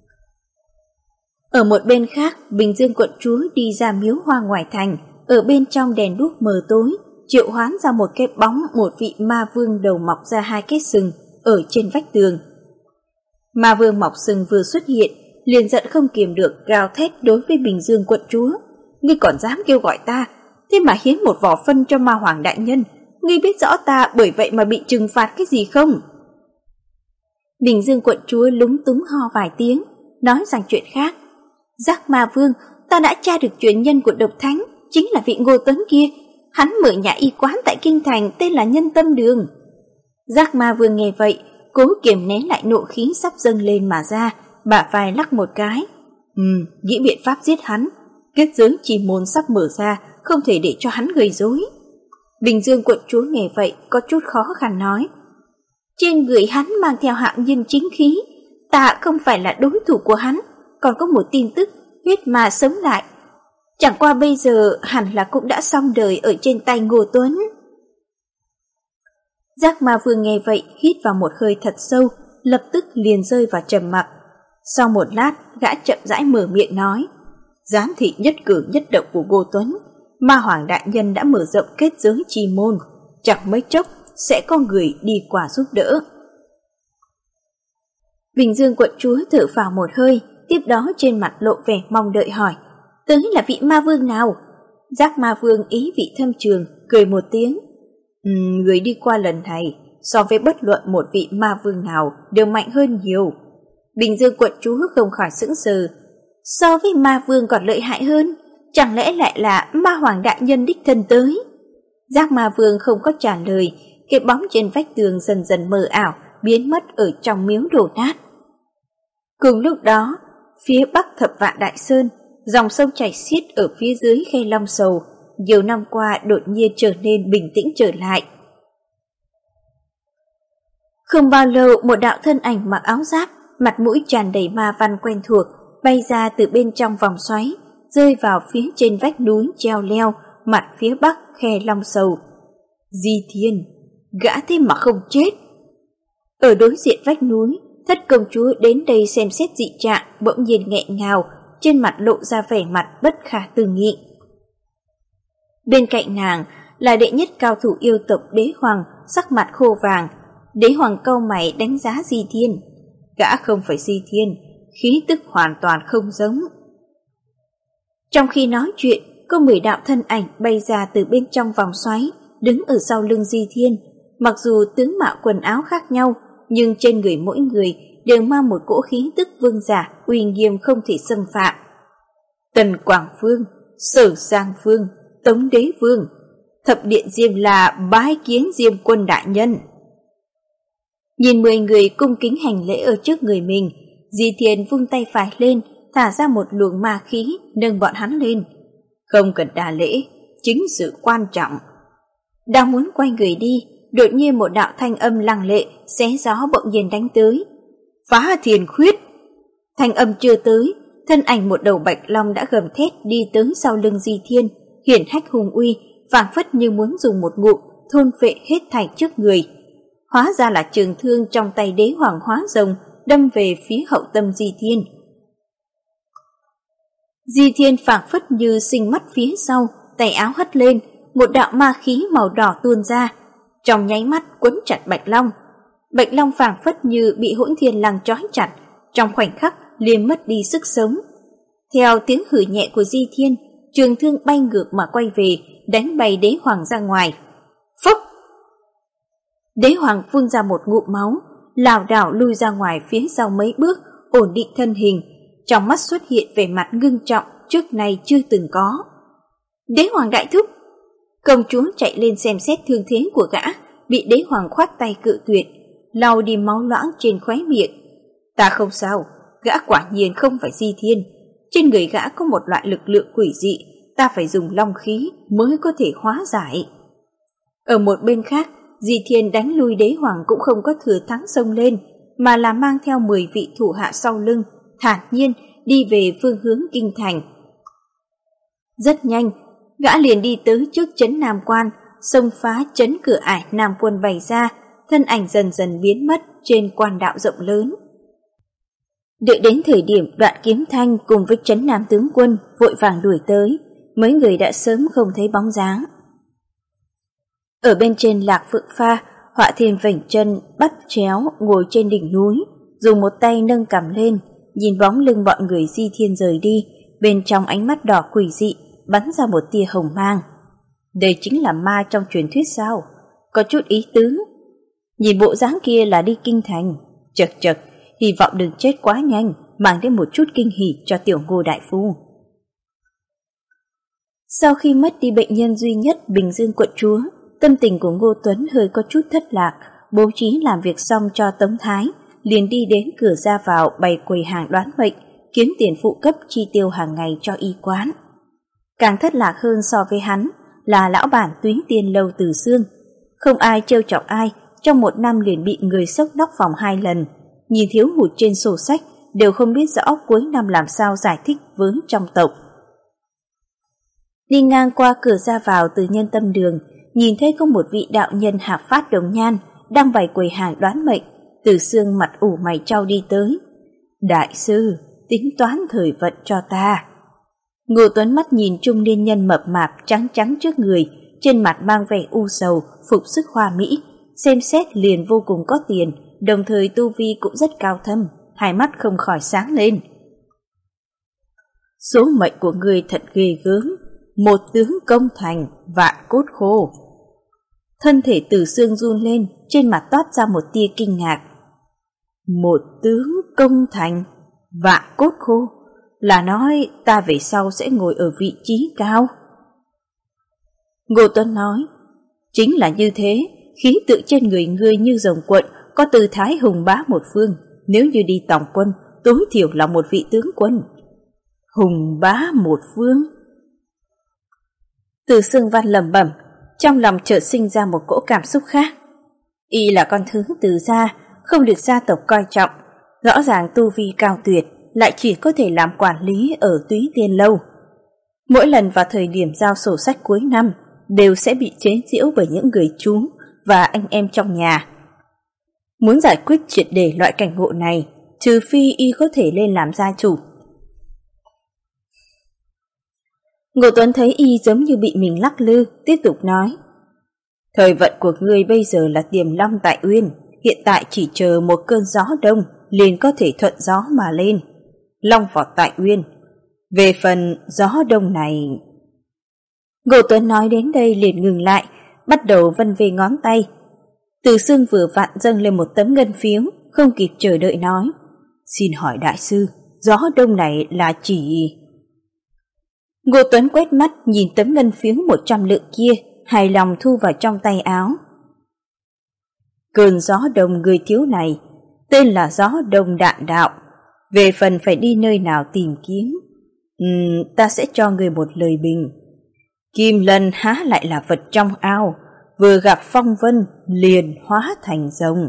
Ở một bên khác, Bình Dương quận chúa đi ra miếu hoa ngoài thành, ở bên trong đèn đuốc mờ tối, triệu hoán ra một cái bóng một vị ma vương đầu mọc ra hai cái sừng ở trên vách tường. Ma vương mọc sừng vừa xuất hiện, liền giận không kiềm được gào thét đối với Bình Dương quận chúa. Ngươi còn dám kêu gọi ta, thế mà hiến một vỏ phân cho ma hoàng đại nhân, ngươi biết rõ ta bởi vậy mà bị trừng phạt cái gì không? Bình Dương quận chúa lúng túng ho vài tiếng, nói sang chuyện khác. Giác ma vương, ta đã tra được truyền nhân của độc thánh, chính là vị Ngô Tuấn kia. Hắn mở nhà y quán tại kinh thành tên là Nhân Tâm Đường. Giác ma vương nghe vậy, cố kiềm nén lại nộ khí sắp dâng lên mà ra, bả vai lắc một cái. Nghĩ biện pháp giết hắn. Kết giới chi môn sắp mở ra, không thể để cho hắn gây rối. Bình Dương quận chúa nghe vậy có chút khó khăn nói. Trên người hắn mang theo hạo nhiên chính khí, ta không phải là đối thủ của hắn. Còn có một tin tức, huyết ma sống lại. Chẳng qua bây giờ hẳn là cũng đã xong đời ở trên tay Ngô Tuấn. Giác ma vương nghe vậy hít vào một hơi thật sâu, lập tức liền rơi vào trầm mặc. Sau một lát, gã chậm rãi mở miệng nói. Giám thị nhất cử nhất động của Ngô Tuấn, ma hoàng đại nhân đã mở rộng kết giới chi môn, chẳng mấy chốc sẽ có người đi qua giúp đỡ. Bình Dương quận chúa thở phào một hơi, tiếp đó trên mặt lộ vẻ mong đợi hỏi. Tới là vị ma vương nào? Giác ma vương ý vị thâm trường, cười một tiếng. Người đi qua lần này, so với bất luận một vị ma vương nào đều mạnh hơn nhiều. Bình Dương quận chúa không khỏi sững sờ. So với ma vương còn lợi hại hơn, chẳng lẽ lại là ma hoàng đại nhân đích thân tới? Giác ma vương không có trả lời, cái bóng trên vách tường dần dần mờ ảo, biến mất ở trong miếu đổ nát. Cùng lúc đó, phía bắc Thập Vạn Đại Sơn, dòng sông chảy xiết ở phía dưới khe Long Sầu, nhiều năm qua đột nhiên trở nên bình tĩnh trở lại. Không bao lâu, một đạo thân ảnh mặc áo giáp, mặt mũi tràn đầy ma văn quen thuộc, bay ra từ bên trong vòng xoáy, rơi vào phía trên vách núi treo leo, mặt phía bắc khe Long Sầu. Di Thiên, gã thế mà không chết. Ở đối diện vách núi, Thất công chúa đến đây xem xét dị trạng, bỗng nhiên nghẹn ngào, trên mặt lộ ra vẻ mặt bất khả tư nghị. Bên cạnh nàng là đệ nhất cao thủ yêu tộc Đế Hoàng, sắc mặt khô vàng. Đế Hoàng cau mày đánh giá Di Thiên. Gã không phải Di Thiên, khí tức hoàn toàn không giống. Trong khi nói chuyện, có 10 đạo thân ảnh bay ra từ bên trong vòng xoáy, đứng ở sau lưng Di Thiên. Mặc dù tướng mạo quần áo khác nhau, nhưng trên người mỗi người đều mang một cỗ khí tức vương giả uy nghiêm không thể xâm phạm. Tần Quảng Vương, Sở Giang Vương, Tống Đế Vương, Thập Điện Diêm là bái kiến Diêm Quân đại nhân. Nhìn 10 người cung kính hành lễ ở trước người mình, Di Thiên vung tay phải lên, thả ra một luồng ma khí, nâng bọn hắn lên. Không cần đa lễ, chính sự quan trọng. Đang muốn quay người đi, đột nhiên một đạo thanh âm lăng lệ xé gió bỗng nhiên đánh tới. Phá Thiên Khuyết! Thanh âm chưa tới, thân ảnh một đầu bạch long đã gầm thét đi tới sau lưng Di Thiên, hiển hách hùng uy, phảng phất như muốn dùng một ngụm thôn phệ hết thảy trước người. Hóa ra là trường thương trong tay Đế Hoàng hóa rồng, đâm về phía hậu tâm Di Thiên. Di Thiên phảng phất như sinh mắt phía sau, tay áo hất lên, một đạo ma khí màu đỏ tuôn ra, trong nháy mắt quấn chặt Bạch Long. Bạch Long phảng phất như bị Hỗn Thiên Lăng trói chặt, trong khoảnh khắc liền mất đi sức sống. Theo tiếng hử nhẹ của Di Thiên, trường thương bay ngược mà quay về, đánh bay Đế Hoàng ra ngoài. Phốc! Đế Hoàng phun ra một ngụm máu, lảo đảo lui ra ngoài phía sau mấy bước, ổn định thân hình, trong mắt xuất hiện vẻ mặt ngưng trọng trước nay chưa từng có. Đế Hoàng đại thúc! Công chúa chạy lên xem xét thương thế của gã, bị đế hoàng khoát tay cự tuyệt, lau đi máu loãng trên khóe miệng. Ta không sao, gã quả nhiên không phải Di Thiên. Trên người gã có một loại lực lượng quỷ dị, ta phải dùng long khí mới có thể hóa giải. Ở một bên khác, Di Thiên đánh lui đế hoàng cũng không có thừa thắng xông lên, mà là mang theo 10 vị thủ hạ sau lưng, thản nhiên đi về phương hướng kinh thành. Rất nhanh, gã liền đi tới trước trấn Nam Quan, xông phá trấn cửa ải Nam Quân bày ra, thân ảnh dần dần biến mất trên quan đạo rộng lớn. Đợi đến thời điểm Đoạn Kiếm Thanh cùng với trấn Nam tướng quân vội vàng đuổi tới, mấy người đã sớm không thấy bóng dáng. Ở bên trên Lạc Phượng Pha, Họa Thiên vểnh chân bắt chéo ngồi trên đỉnh núi, dùng một tay nâng cằm lên, nhìn bóng lưng bọn người Di Thiên rời đi, bên trong ánh mắt đỏ quỷ dị bắn ra một tia hồng mang. Đây chính là ma trong truyền thuyết sao? Có chút ý tứ. Nhìn bộ dáng kia là đi kinh thành. Chật chật, hy vọng đừng chết quá nhanh, mang đến một chút kinh hỉ cho tiểu Ngô đại phu. Sau khi mất đi bệnh nhân duy nhất Bình Dương quận chúa, tâm tình của Ngô Tuấn hơi có chút thất lạc, bố trí làm việc xong cho Tống Thái, liền đi đến cửa ra vào bày quầy hàng đoán mệnh, kiếm tiền phụ cấp chi tiêu hàng ngày cho y quán. Càng thất lạc hơn so với hắn là lão bản Túy Tiên lâu Từ Xương. Không ai trêu chọc ai, trong một năm liền bị người sốc nóc phòng 2 lần, nhìn thiếu hụt trên sổ sách đều không biết rõ cuối năm làm sao giải thích với trong tộc. Đi ngang qua cửa ra vào Từ Nhân Tâm Đường, nhìn thấy có một vị đạo nhân hạc phát đồng nhan đang bày quầy hàng đoán mệnh. Từ Xương mặt ủ mày trao đi tới. Đại sư, tính toán thời vận cho ta. Ngô Tuấn mắt nhìn trung niên nhân mập mạp trắng trắng trước người, trên mặt mang vẻ u sầu, phục sức hoa mỹ, xem xét liền vô cùng có tiền, đồng thời tu vi cũng rất cao thâm, hai mắt không khỏi sáng lên. Số mệnh của người thật ghê gớm, một tướng công thành, vạn cốt khô. Thân thể Từ Xương run lên, trên mặt toát ra một tia kinh ngạc. Một tướng công thành, vạn cốt khô, là nói ta về sau sẽ ngồi ở vị trí cao. Ngô Tuấn nói, chính là như thế, khí tự trên người ngươi như rồng quận, có tư thái hùng bá một phương, nếu như đi tổng quân, tối thiểu là một vị tướng quân. Hùng bá một phương. Từ Xương Văn lẩm bẩm, trong lòng chợt sinh ra một cỗ cảm xúc khác. Y là con thứ Từ gia, không được gia tộc coi trọng, rõ ràng tu vi cao tuyệt, lại chỉ có thể làm quản lý ở Túy Tiên lâu. Mỗi lần vào thời điểm giao sổ sách cuối năm, đều sẽ bị chế giễu bởi những người chú và anh em trong nhà. Muốn giải quyết triệt để loại cảnh ngộ này, trừ phi y có thể lên làm gia chủ. Ngô Tuấn thấy y giống như bị mình lắc lư, tiếp tục nói. Thời vận của ngươi bây giờ là tiềm long tại uyên, hiện tại chỉ chờ một cơn gió đông liền có thể thuận gió mà lên. Long vọt tại uyên. Về phần gió đông này... Ngô Tuấn nói đến đây liền ngừng lại, bắt đầu vân về ngón tay. Từ Xương vừa vặn dâng lên một tấm ngân phiếu, không kịp chờ đợi nói. Xin hỏi đại sư, gió đông này là chỉ... Ngô Tuấn quét mắt nhìn tấm ngân phiếu 100 lượng kia, hài lòng thu vào trong tay áo. Cơn gió đông người thiếu này, tên là gió đông đạn đạo. Về phần phải đi nơi nào tìm kiếm, ta sẽ cho người một lời bình. Kim lân há lại là vật trong ao, vừa gặp phong vân liền hóa thành rồng.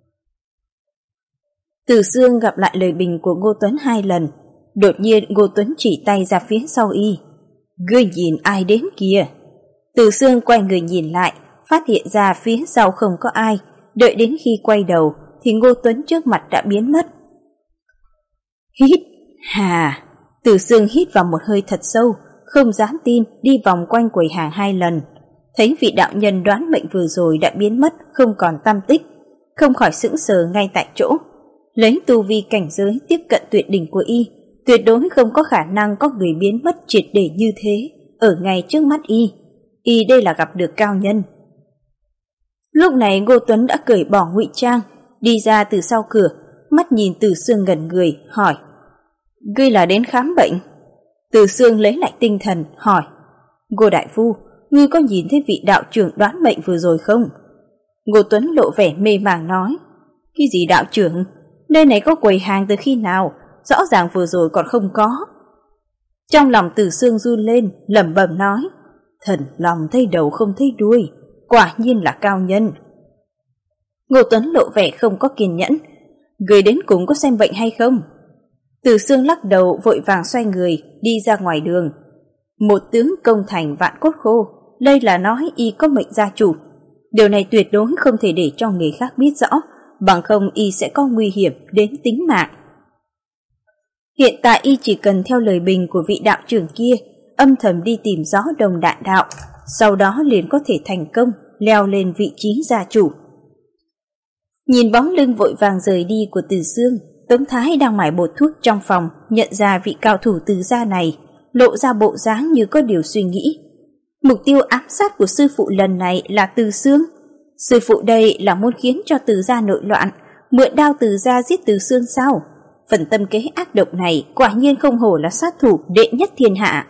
Từ Xương gặp lại lời bình của Ngô Tuấn 2 lần, đột nhiên Ngô Tuấn chỉ tay ra phía sau y. Ngươi nhìn ai đến kìa? Từ Xương quay người nhìn lại, phát hiện ra phía sau không có ai, đợi đến khi quay đầu thì Ngô Tuấn trước mặt đã biến mất. Hít hà. Từ Xương hít vào một hơi thật sâu, không dám tin, đi vòng quanh quầy hàng 2 lần, thấy vị đạo nhân đoán mệnh vừa rồi đã biến mất, không còn tăm tích, không khỏi sững sờ ngay tại chỗ. Lấy tu vi cảnh giới tiếp cận tuyệt đỉnh của y, tuyệt đối không có khả năng có người biến mất triệt để như thế ở ngay trước mắt y. Y đây là gặp được cao nhân. Lúc này Ngô Tuấn đã cởi bỏ ngụy trang, đi ra từ sau cửa, mắt nhìn Từ Xương ngẩn người, hỏi: Ngươi là đến khám bệnh? Từ Xương lấy lại tinh thần, hỏi: Ngô đại phu, ngươi có nhìn thấy vị đạo trưởng đoán mệnh vừa rồi không? Ngô Tuấn lộ vẻ mê màng nói, cái gì đạo trưởng, nơi này có quầy hàng từ khi nào, rõ ràng vừa rồi còn không có. Trong lòng Từ Xương run lên, lẩm bẩm nói, thần lòng thấy đầu không thấy đuôi, quả nhiên là cao nhân. Ngô Tuấn lộ vẻ không có kiên nhẫn, người đến cùng có xem bệnh hay không? Từ Xương lắc đầu vội vàng xoay người đi ra ngoài đường. Một tướng công thành vạn cốt khô, đây là nói y có mệnh gia chủ. Điều này tuyệt đối không thể để cho người khác biết rõ, bằng không y sẽ có nguy hiểm đến tính mạng. Hiện tại y chỉ cần theo lời bình của vị đạo trưởng kia, âm thầm đi tìm gió đồng đạn đạo, sau đó liền có thể thành công leo lên vị trí gia chủ. Nhìn bóng lưng vội vàng rời đi của Từ Xương, Tống Thái đang mải bột thuốc trong phòng, nhận ra vị cao thủ Từ gia này, lộ ra bộ dáng như có điều suy nghĩ. Mục tiêu ám sát của sư phụ lần này là Từ Xương. Sư phụ đây là muốn khiến cho Từ gia nội loạn, mượn đao Từ gia giết Từ Xương sao? Phần tâm kế ác độc này quả nhiên không hổ là sát thủ đệ nhất thiên hạ.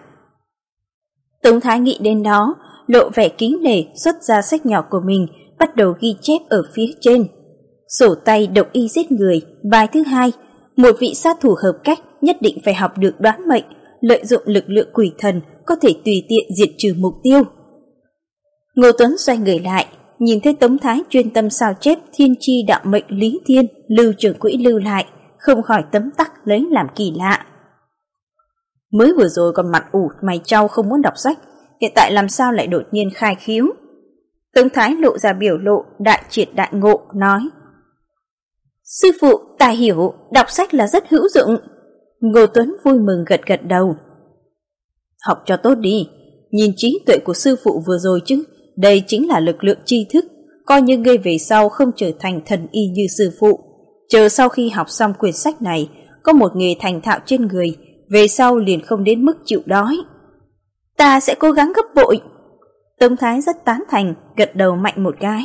Tống Thái nghĩ đến đó, lộ vẻ kính nể xuất ra sách nhỏ của mình, bắt đầu ghi chép ở phía trên. Sổ tay độc y giết người, bài thứ 2, một vị sát thủ hợp cách nhất định phải học được đoán mệnh, lợi dụng lực lượng quỷ thần có thể tùy tiện diệt trừ mục tiêu. Ngô Tuấn xoay người lại, nhìn thấy Tống Thái chuyên tâm sao chép thiên chi đạo mệnh Lý Thiên, Lưu trưởng quỹ lưu lại, không khỏi tấm tắc lấy làm kỳ lạ. Mới vừa rồi còn mặt ủ mày trao không muốn đọc sách, hiện tại làm sao lại đột nhiên khai khiếu? Tống Thái lộ ra biểu lộ đại triệt đại ngộ, nói, sư phụ, ta hiểu, đọc sách là rất hữu dụng. Ngô Tuấn vui mừng gật gật đầu. Học cho tốt đi, nhìn trí tuệ của sư phụ vừa rồi chứ, đây chính là lực lượng tri thức, coi như ngươi về sau không trở thành thần y như sư phụ. Chờ sau khi học xong quyển sách này, có một nghề thành thạo trên người, về sau liền không đến mức chịu đói. Ta sẽ cố gắng gấp bội. Tống Thái rất tán thành, gật đầu mạnh một cái.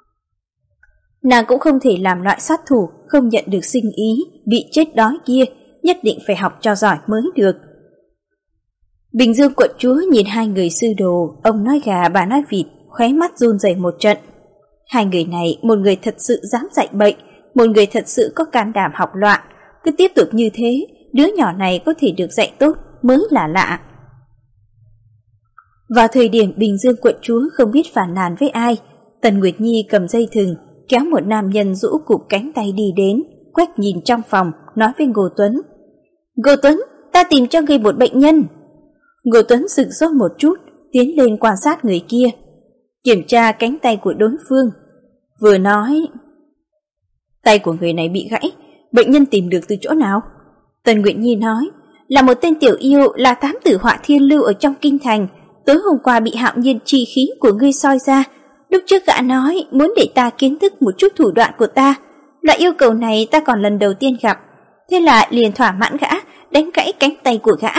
Nàng cũng không thể làm loại sát thủ không nhận được sinh ý, bị chết đói kia, nhất định phải học cho giỏi mới được. Bình Dương quận chúa nhìn hai người sư đồ, ông nói gà bà nói vịt, khóe mắt run rẩy một trận. Hai người này, một người thật sự dám dạy bệnh, một người thật sự có can đảm học loạn, cứ tiếp tục như thế, đứa nhỏ này có thể được dạy tốt mới là lạ. Vào thời điểm Bình Dương quận chúa không biết phản nàn với ai, Tần Nguyệt Nhi cầm dây thừng kéo một nam nhân rũ cụp cánh tay đi đến, quét nhìn trong phòng, nói với Ngô Tuấn. Ngô Tuấn, ta tìm cho ngươi một bệnh nhân. Ngô Tuấn sửng sốt một chút, tiến lên quan sát người kia, kiểm tra cánh tay của đối phương, vừa nói, tay của người này bị gãy, bệnh nhân tìm được từ chỗ nào? Tần Nguyệt Nhi nói, là một tên tiểu yêu là thám tử Họa Thiên Lưu ở trong kinh thành, tối hôm qua bị Hạo Nhiên chi khí của ngươi soi ra. Lúc trước gã nói muốn để ta kiến thức một chút thủ đoạn của ta, loại yêu cầu này ta còn lần đầu tiên gặp, thế là liền thỏa mãn gã, đánh gãy cánh tay của gã.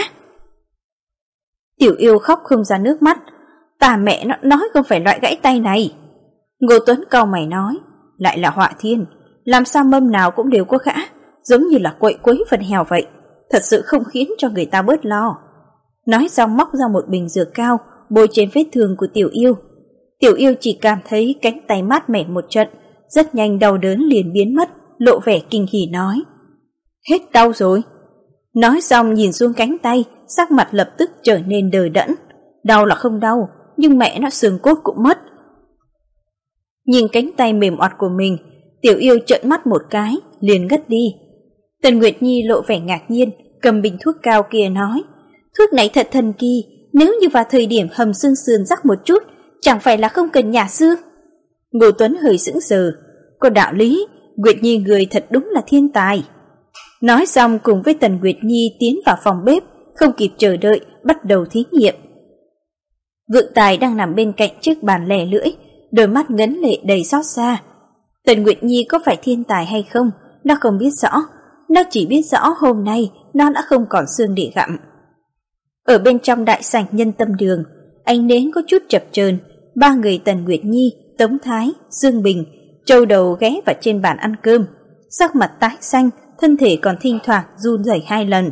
Tiểu yêu khóc không ra nước mắt, ta mẹ nó nói không phải loại gãy tay này. Ngô Tuấn cau mày nói, lại là Họa Thiên, làm sao mâm nào cũng đều có gã, giống như là quậy quấy phần hèo vậy, thật sự không khiến cho người ta bớt lo. Nói xong móc ra một bình dược cao, bôi trên vết thương của tiểu yêu. Tiểu yêu chỉ cảm thấy cánh tay mát mẻ một trận, rất nhanh đau đớn liền biến mất, lộ vẻ kinh hỉ nói, hết đau rồi. Nói xong nhìn xuống cánh tay, sắc mặt lập tức trở nên đờ đẫn. Đau là không đau, nhưng mẹ nó xương cốt cũng mất. Nhìn cánh tay mềm oặt của mình, tiểu yêu trợn mắt một cái, liền ngất đi. Tần Nguyệt Nhi lộ vẻ ngạc nhiên, cầm bình thuốc cao kia nói, thuốc này thật thần kỳ, nếu như vào thời điểm hầm xương sườn rắc một chút, chẳng phải là không cần nhả xương. Ngô Tuấn hơi sững sờ, có đạo lý, Nguyệt Nhi người thật đúng là thiên tài. Nói xong cùng với Tần Nguyệt Nhi tiến vào phòng bếp, không kịp chờ đợi, bắt đầu thí nghiệm. Vượng Tài đang nằm bên cạnh chiếc bàn lè lưỡi, đôi mắt ngấn lệ đầy xót xa. Tần Nguyệt Nhi có phải thiên tài hay không, nó không biết rõ, nó chỉ biết rõ hôm nay nó đã không còn xương để gặm. Ở bên trong đại sảnh Nhân Tâm Đường, ánh nến có chút chập chờn, ba người Tần Nguyệt Nhi, Tống Thái, Dương Bình, trâu đầu ghé vào trên bàn ăn cơm, sắc mặt tái xanh, thân thể còn thỉnh thoảng run rẩy 2 lần.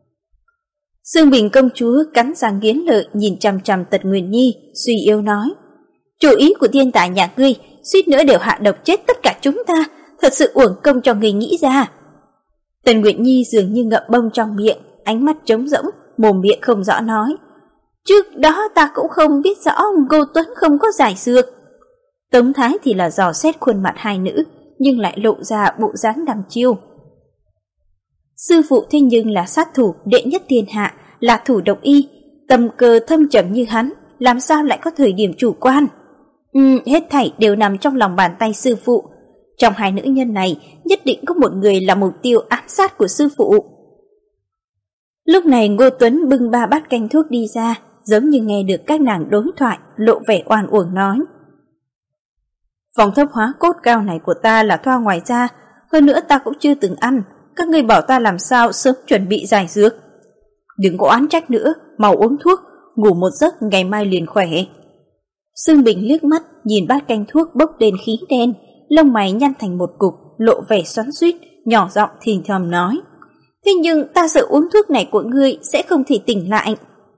Dương Bình công chúa cắn răng nghiến lợi nhìn chằm chằm Tần Nguyệt Nhi, suy yếu nói, chủ ý của thiên tài nhà ngươi suýt nữa đều hạ độc chết tất cả chúng ta, thật sự uổng công cho người nghĩ ra. Tần Nguyệt Nhi dường như ngậm bông trong miệng, ánh mắt trống rỗng, mồm miệng không rõ nói. Trước đó ta cũng không biết rõ Ngô Tuấn không có giải dược. Tống Thái thì là dò xét khuôn mặt hai nữ, nhưng lại lộ ra bộ dáng đăm chiêu. Sư phụ thế nhưng là sát thủ đệ nhất thiên hạ, là thủ độc y, tầm cơ thâm trầm như hắn, làm sao lại có thời điểm chủ quan. Hết thảy đều nằm trong lòng bàn tay sư phụ. Trong hai nữ nhân này, nhất định có một người là mục tiêu ám sát của sư phụ. Lúc này Ngô Tuấn bưng 3 bát canh thuốc đi ra, giống như nghe được các nàng đối thoại, lộ vẻ oan uổng nói. Phòng thấp hóa cốt cao này của ta là thoa ngoài da, hơn nữa ta cũng chưa từng ăn, các ngươi bảo ta làm sao sớm chuẩn bị giải dược. Đừng có oán trách nữa, mau uống thuốc, ngủ một giấc ngày mai liền khỏe. Sương Bình liếc mắt nhìn bát canh thuốc bốc lên khí đen, lông mày nhăn thành một cục, lộ vẻ xoắn xuýt, nhỏ giọng thì thầm nói. Thế nhưng ta sợ uống thuốc này của ngươi sẽ không thể tỉnh lại.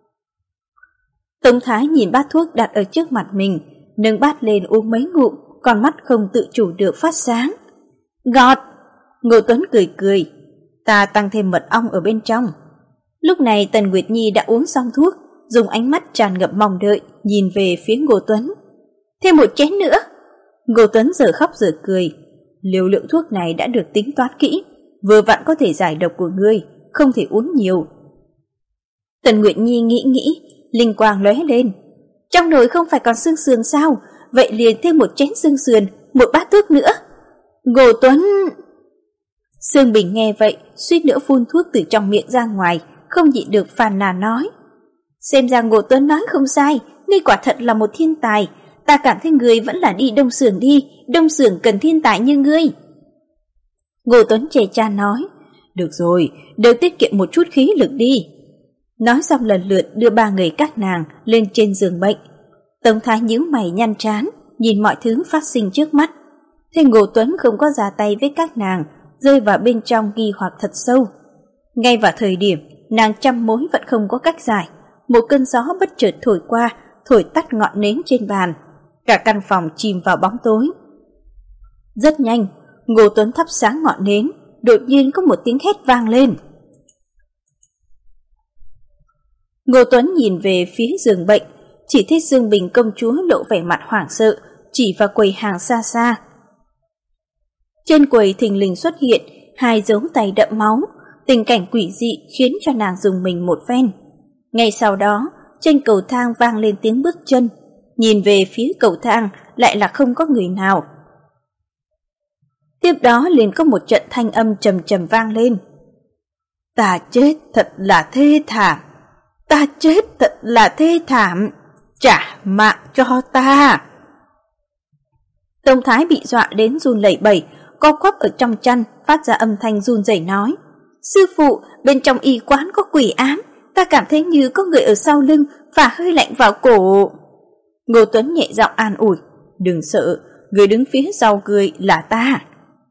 Tống Thái nhìn bát thuốc đặt ở trước mặt mình, nâng bát lên uống mấy ngụm, con mắt không tự chủ được phát sáng. Ngọt! Ngô Tuấn cười cười, ta tăng thêm mật ong ở bên trong. Lúc này Tần Nguyệt Nhi đã uống xong thuốc, dùng ánh mắt tràn ngập mong đợi, nhìn về phía Ngô Tuấn. Thêm một chén nữa! Ngô Tuấn giờ khóc giờ cười, liều lượng thuốc này đã được tính toán kỹ, vừa vặn có thể giải độc của ngươi, không thể uống nhiều. Tần Nguyệt Nhi nghĩ, linh quang lóe lên. Trong nồi không phải còn xương sườn sao? Vậy liền thêm một chén xương sườn, một bát thuốc nữa. Ngô Tuấn... Sương Bình nghe vậy, suýt nữa phun thuốc từ trong miệng ra ngoài, không nhịn được phàn nàn nói. Xem ra Ngô Tuấn nói không sai, ngươi quả thật là một thiên tài. Ta cảm thấy ngươi vẫn là đi Đông Xưởng đi, Đông Xưởng cần thiên tài như ngươi. Ngô Tuấn chề chan nói, được rồi, đều tiết kiệm một chút khí lực đi. Nói xong lần lượt đưa 3 người các nàng lên trên giường bệnh. Tống Thái nhíu mày nhăn trán, nhìn mọi thứ phát sinh trước mắt. Thế Ngô Tuấn không có ra tay với các nàng, rơi vào bên trong nghi hoặc thật sâu. Ngay vào thời điểm nàng trăm mối vẫn không có cách giải, một cơn gió bất chợt thổi qua, thổi tắt ngọn nến trên bàn. Cả căn phòng chìm vào bóng tối. Rất nhanh, Ngô Tuấn thắp sáng ngọn nến, đột nhiên có một tiếng hét vang lên. Ngô Tuấn nhìn về phía giường bệnh, chỉ thấy Dương Bình công chúa lộ vẻ mặt hoảng sợ, chỉ vào quầy hàng xa xa. Trên quầy thình lình xuất hiện 2 dấu tay đẫm máu, tình cảnh quỷ dị khiến cho nàng rùng mình một phen. Ngay sau đó, trên cầu thang vang lên tiếng bước chân, nhìn về phía cầu thang lại là không có người nào. Tiếp đó liền có một trận thanh âm trầm trầm vang lên. Ta chết thật là thê thảm, ta chết thật là thê thảm, trả mạng cho ta. Tông Thái bị dọa đến run lẩy bẩy, co quắp ở trong chăn, phát ra âm thanh run rẩy nói. Sư phụ, bên trong y quán có quỷ ám, ta cảm thấy như có người ở sau lưng và hơi lạnh vào cổ. Ngô Tuấn nhẹ giọng an ủi, đừng sợ, người đứng phía sau người là ta.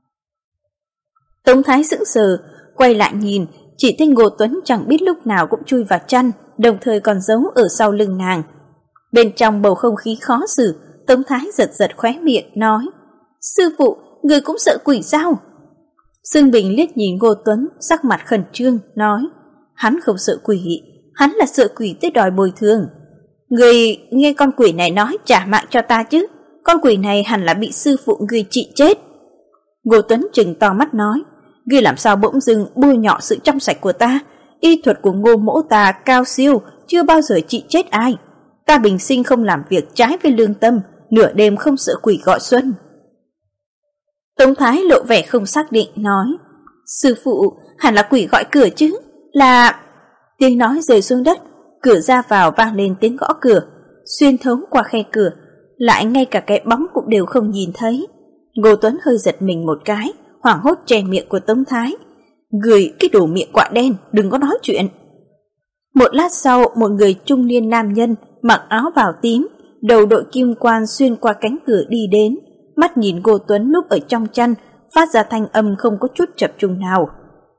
Tống Thái sững sờ, quay lại nhìn, chỉ thấy Ngô Tuấn chẳng biết lúc nào cũng chui vào chăn, đồng thời còn giấu ở sau lưng nàng. Bên trong bầu không khí khó xử, Tống Thái giật giật khóe miệng, nói, sư phụ, người cũng sợ quỷ sao? Sương Bình liếc nhìn Ngô Tuấn, sắc mặt khẩn trương, nói, hắn không sợ quỷ, hắn là sợ quỷ tới đòi bồi thường. Người nghe con quỷ này nói trả mạng cho ta chứ, con quỷ này hẳn là bị sư phụ người trị chết. Ngô Tuấn trừng to mắt nói, ngươi làm sao bỗng dưng bôi nhọ sự trong sạch của ta? Y thuật của Ngô mỗ ta cao siêu, chưa bao giờ trị chết ai. Ta bình sinh không làm việc trái với lương tâm, nửa đêm không sợ quỷ gọi xuân. Tống Thái lộ vẻ không xác định, nói, sư phụ, hẳn là quỷ gọi cửa chứ, là... Tiếng nói rơi xuống đất, cửa ra vào vang lên tiếng gõ cửa, xuyên thấu qua khe cửa, lại ngay cả cái bóng cũng đều không nhìn thấy. Ngô Tuấn hơi giật mình một cái, hoảng hốt che miệng của Tống Thái. Người cái đồ miệng quạ đen, đừng có nói chuyện. Một lát sau, một người trung niên nam nhân mặc áo bào tím, đầu đội kim quan xuyên qua cánh cửa đi đến, mắt nhìn Ngô Tuấn núp ở trong chăn, phát ra thanh âm không có chút chập chùng nào.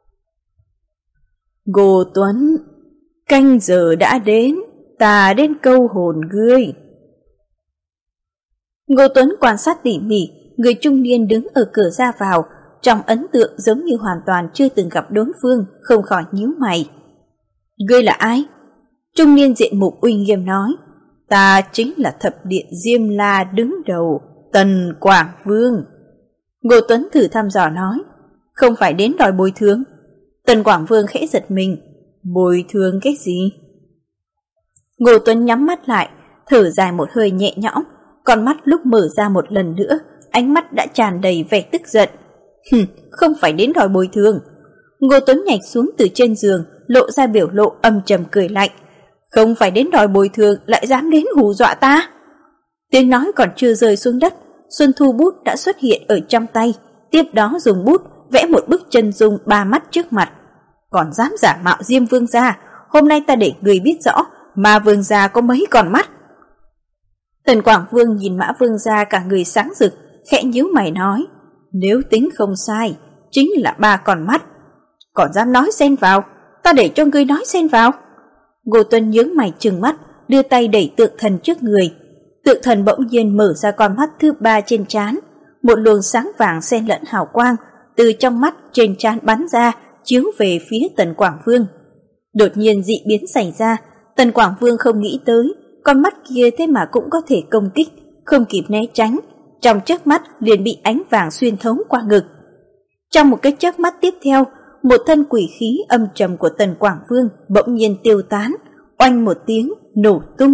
Ngô Tuấn, canh giờ đã đến, ta đến câu hồn ngươi. Ngô Tuấn quan sát tỉ mỉ người trung niên đứng ở cửa ra vào, trong ấn tượng giống như hoàn toàn chưa từng gặp đối phương, không khỏi nhíu mày. Ngươi là ai? Trung niên diện mục uy nghiêm nói. Ta chính là thập điện Diêm La đứng đầu, Tần Quảng Vương. Ngô Tuấn thử thăm dò nói. Không phải đến đòi bồi thường? Tần Quảng Vương khẽ giật mình. Bồi thường cái gì? Ngô Tuấn nhắm mắt lại, thở dài một hơi nhẹ nhõm, con mắt lúc mở ra một lần nữa, ánh mắt đã tràn đầy vẻ tức giận. Không phải đến đòi bồi thường. Ngô Tuấn nhảy xuống từ trên giường, lộ ra biểu lộ âm trầm cười lạnh. Không phải đến đòi bồi thường lại dám đến hù dọa ta? Tiếng nói còn chưa rơi xuống đất, Xuân Thu bút đã xuất hiện ở trong tay, tiếp đó dùng bút vẽ một bức chân dung 3 mắt trước mặt. Còn dám giả mạo Diêm Vương gia, hôm nay ta để người biết rõ mà Vương gia có mấy con mắt. Tần Quảng Vương nhìn Mã Vương gia cả người sáng rực, khẽ nhíu mày nói. Nếu tính không sai, chính là 3 con mắt. Còn dám nói xen vào, ta để cho ngươi nói xen vào. Ngô Tuấn nhướng mày trừng mắt, đưa tay đẩy tượng thần trước người. Tượng thần bỗng nhiên mở ra con mắt thứ 3 trên trán, một luồng sáng vàng xen lẫn hào quang từ trong mắt trên trán bắn ra, chiếu về phía Tần Quảng Vương. Đột nhiên dị biến xảy ra, Tần Quảng Vương không nghĩ tới, con mắt kia thế mà cũng có thể công kích, không kịp né tránh, trong chớp mắt liền bị ánh vàng xuyên thấu qua ngực. Trong một cái chớp mắt tiếp theo, một thân quỷ khí âm trầm của Tần Quảng Vương bỗng nhiên tiêu tán, oanh một tiếng nổ tung.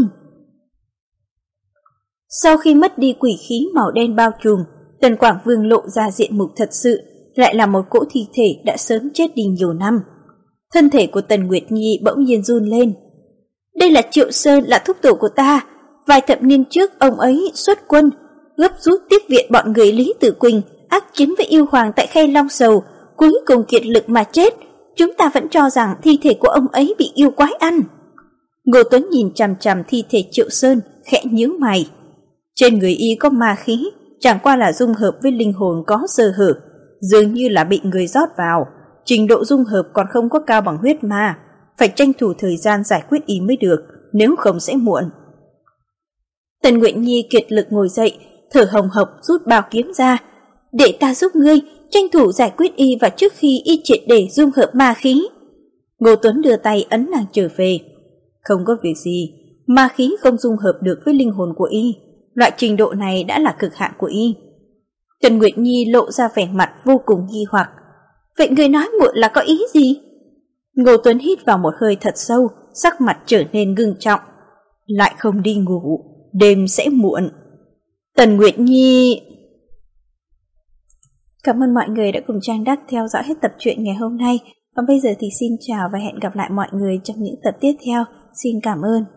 Sau khi mất đi quỷ khí màu đen bao trùm, Tần Quảng Vương lộ ra diện mục thật sự, lại là một cỗ thi thể đã sớm chết đi nhiều năm. Thân thể của Tần Nguyệt Nhi bỗng nhiên run lên. Đây là Triệu Sơn, là thúc tổ của ta. Vài thập niên trước ông ấy xuất quân, gấp rút tiếp viện bọn người Lý Tử Quỳnh, ác chiến với yêu hoàng tại Khe Long Sầu, cuối cùng kiệt lực mà chết. Chúng ta vẫn cho rằng thi thể của ông ấy bị yêu quái ăn. Ngô Tuấn nhìn chằm chằm thi thể Triệu Sơn, khẽ nhíu mày. Trên người y có ma khí, chẳng qua là dung hợp với linh hồn có sơ hở, dường như là bị người rót vào, trình độ dung hợp còn không có cao bằng huyết ma, phải tranh thủ thời gian giải quyết y mới được, nếu không sẽ muộn. Tần Nguyệt Nhi kiệt lực ngồi dậy, thở hồng hộc rút bao kiếm ra. Để ta giúp ngươi, tranh thủ giải quyết y và trước khi y triệt để dung hợp ma khí. Ngô Tuấn đưa tay ấn nàng trở về. Không có việc gì, ma khí không dung hợp được với linh hồn của y, loại trình độ này đã là cực hạn của y. Tần Nguyệt Nhi lộ ra vẻ mặt vô cùng nghi hoặc. Vậy người nói muộn là có ý gì? Ngô Tuấn hít vào một hơi thật sâu, sắc mặt trở nên ngưng trọng. Lại không đi ngủ, đêm sẽ muộn. Tần Nguyệt Nhi... Cảm ơn mọi người đã cùng Trang Đắc theo dõi hết tập truyện ngày hôm nay. Còn bây giờ thì xin chào và hẹn gặp lại mọi người trong những tập tiếp theo. Xin cảm ơn.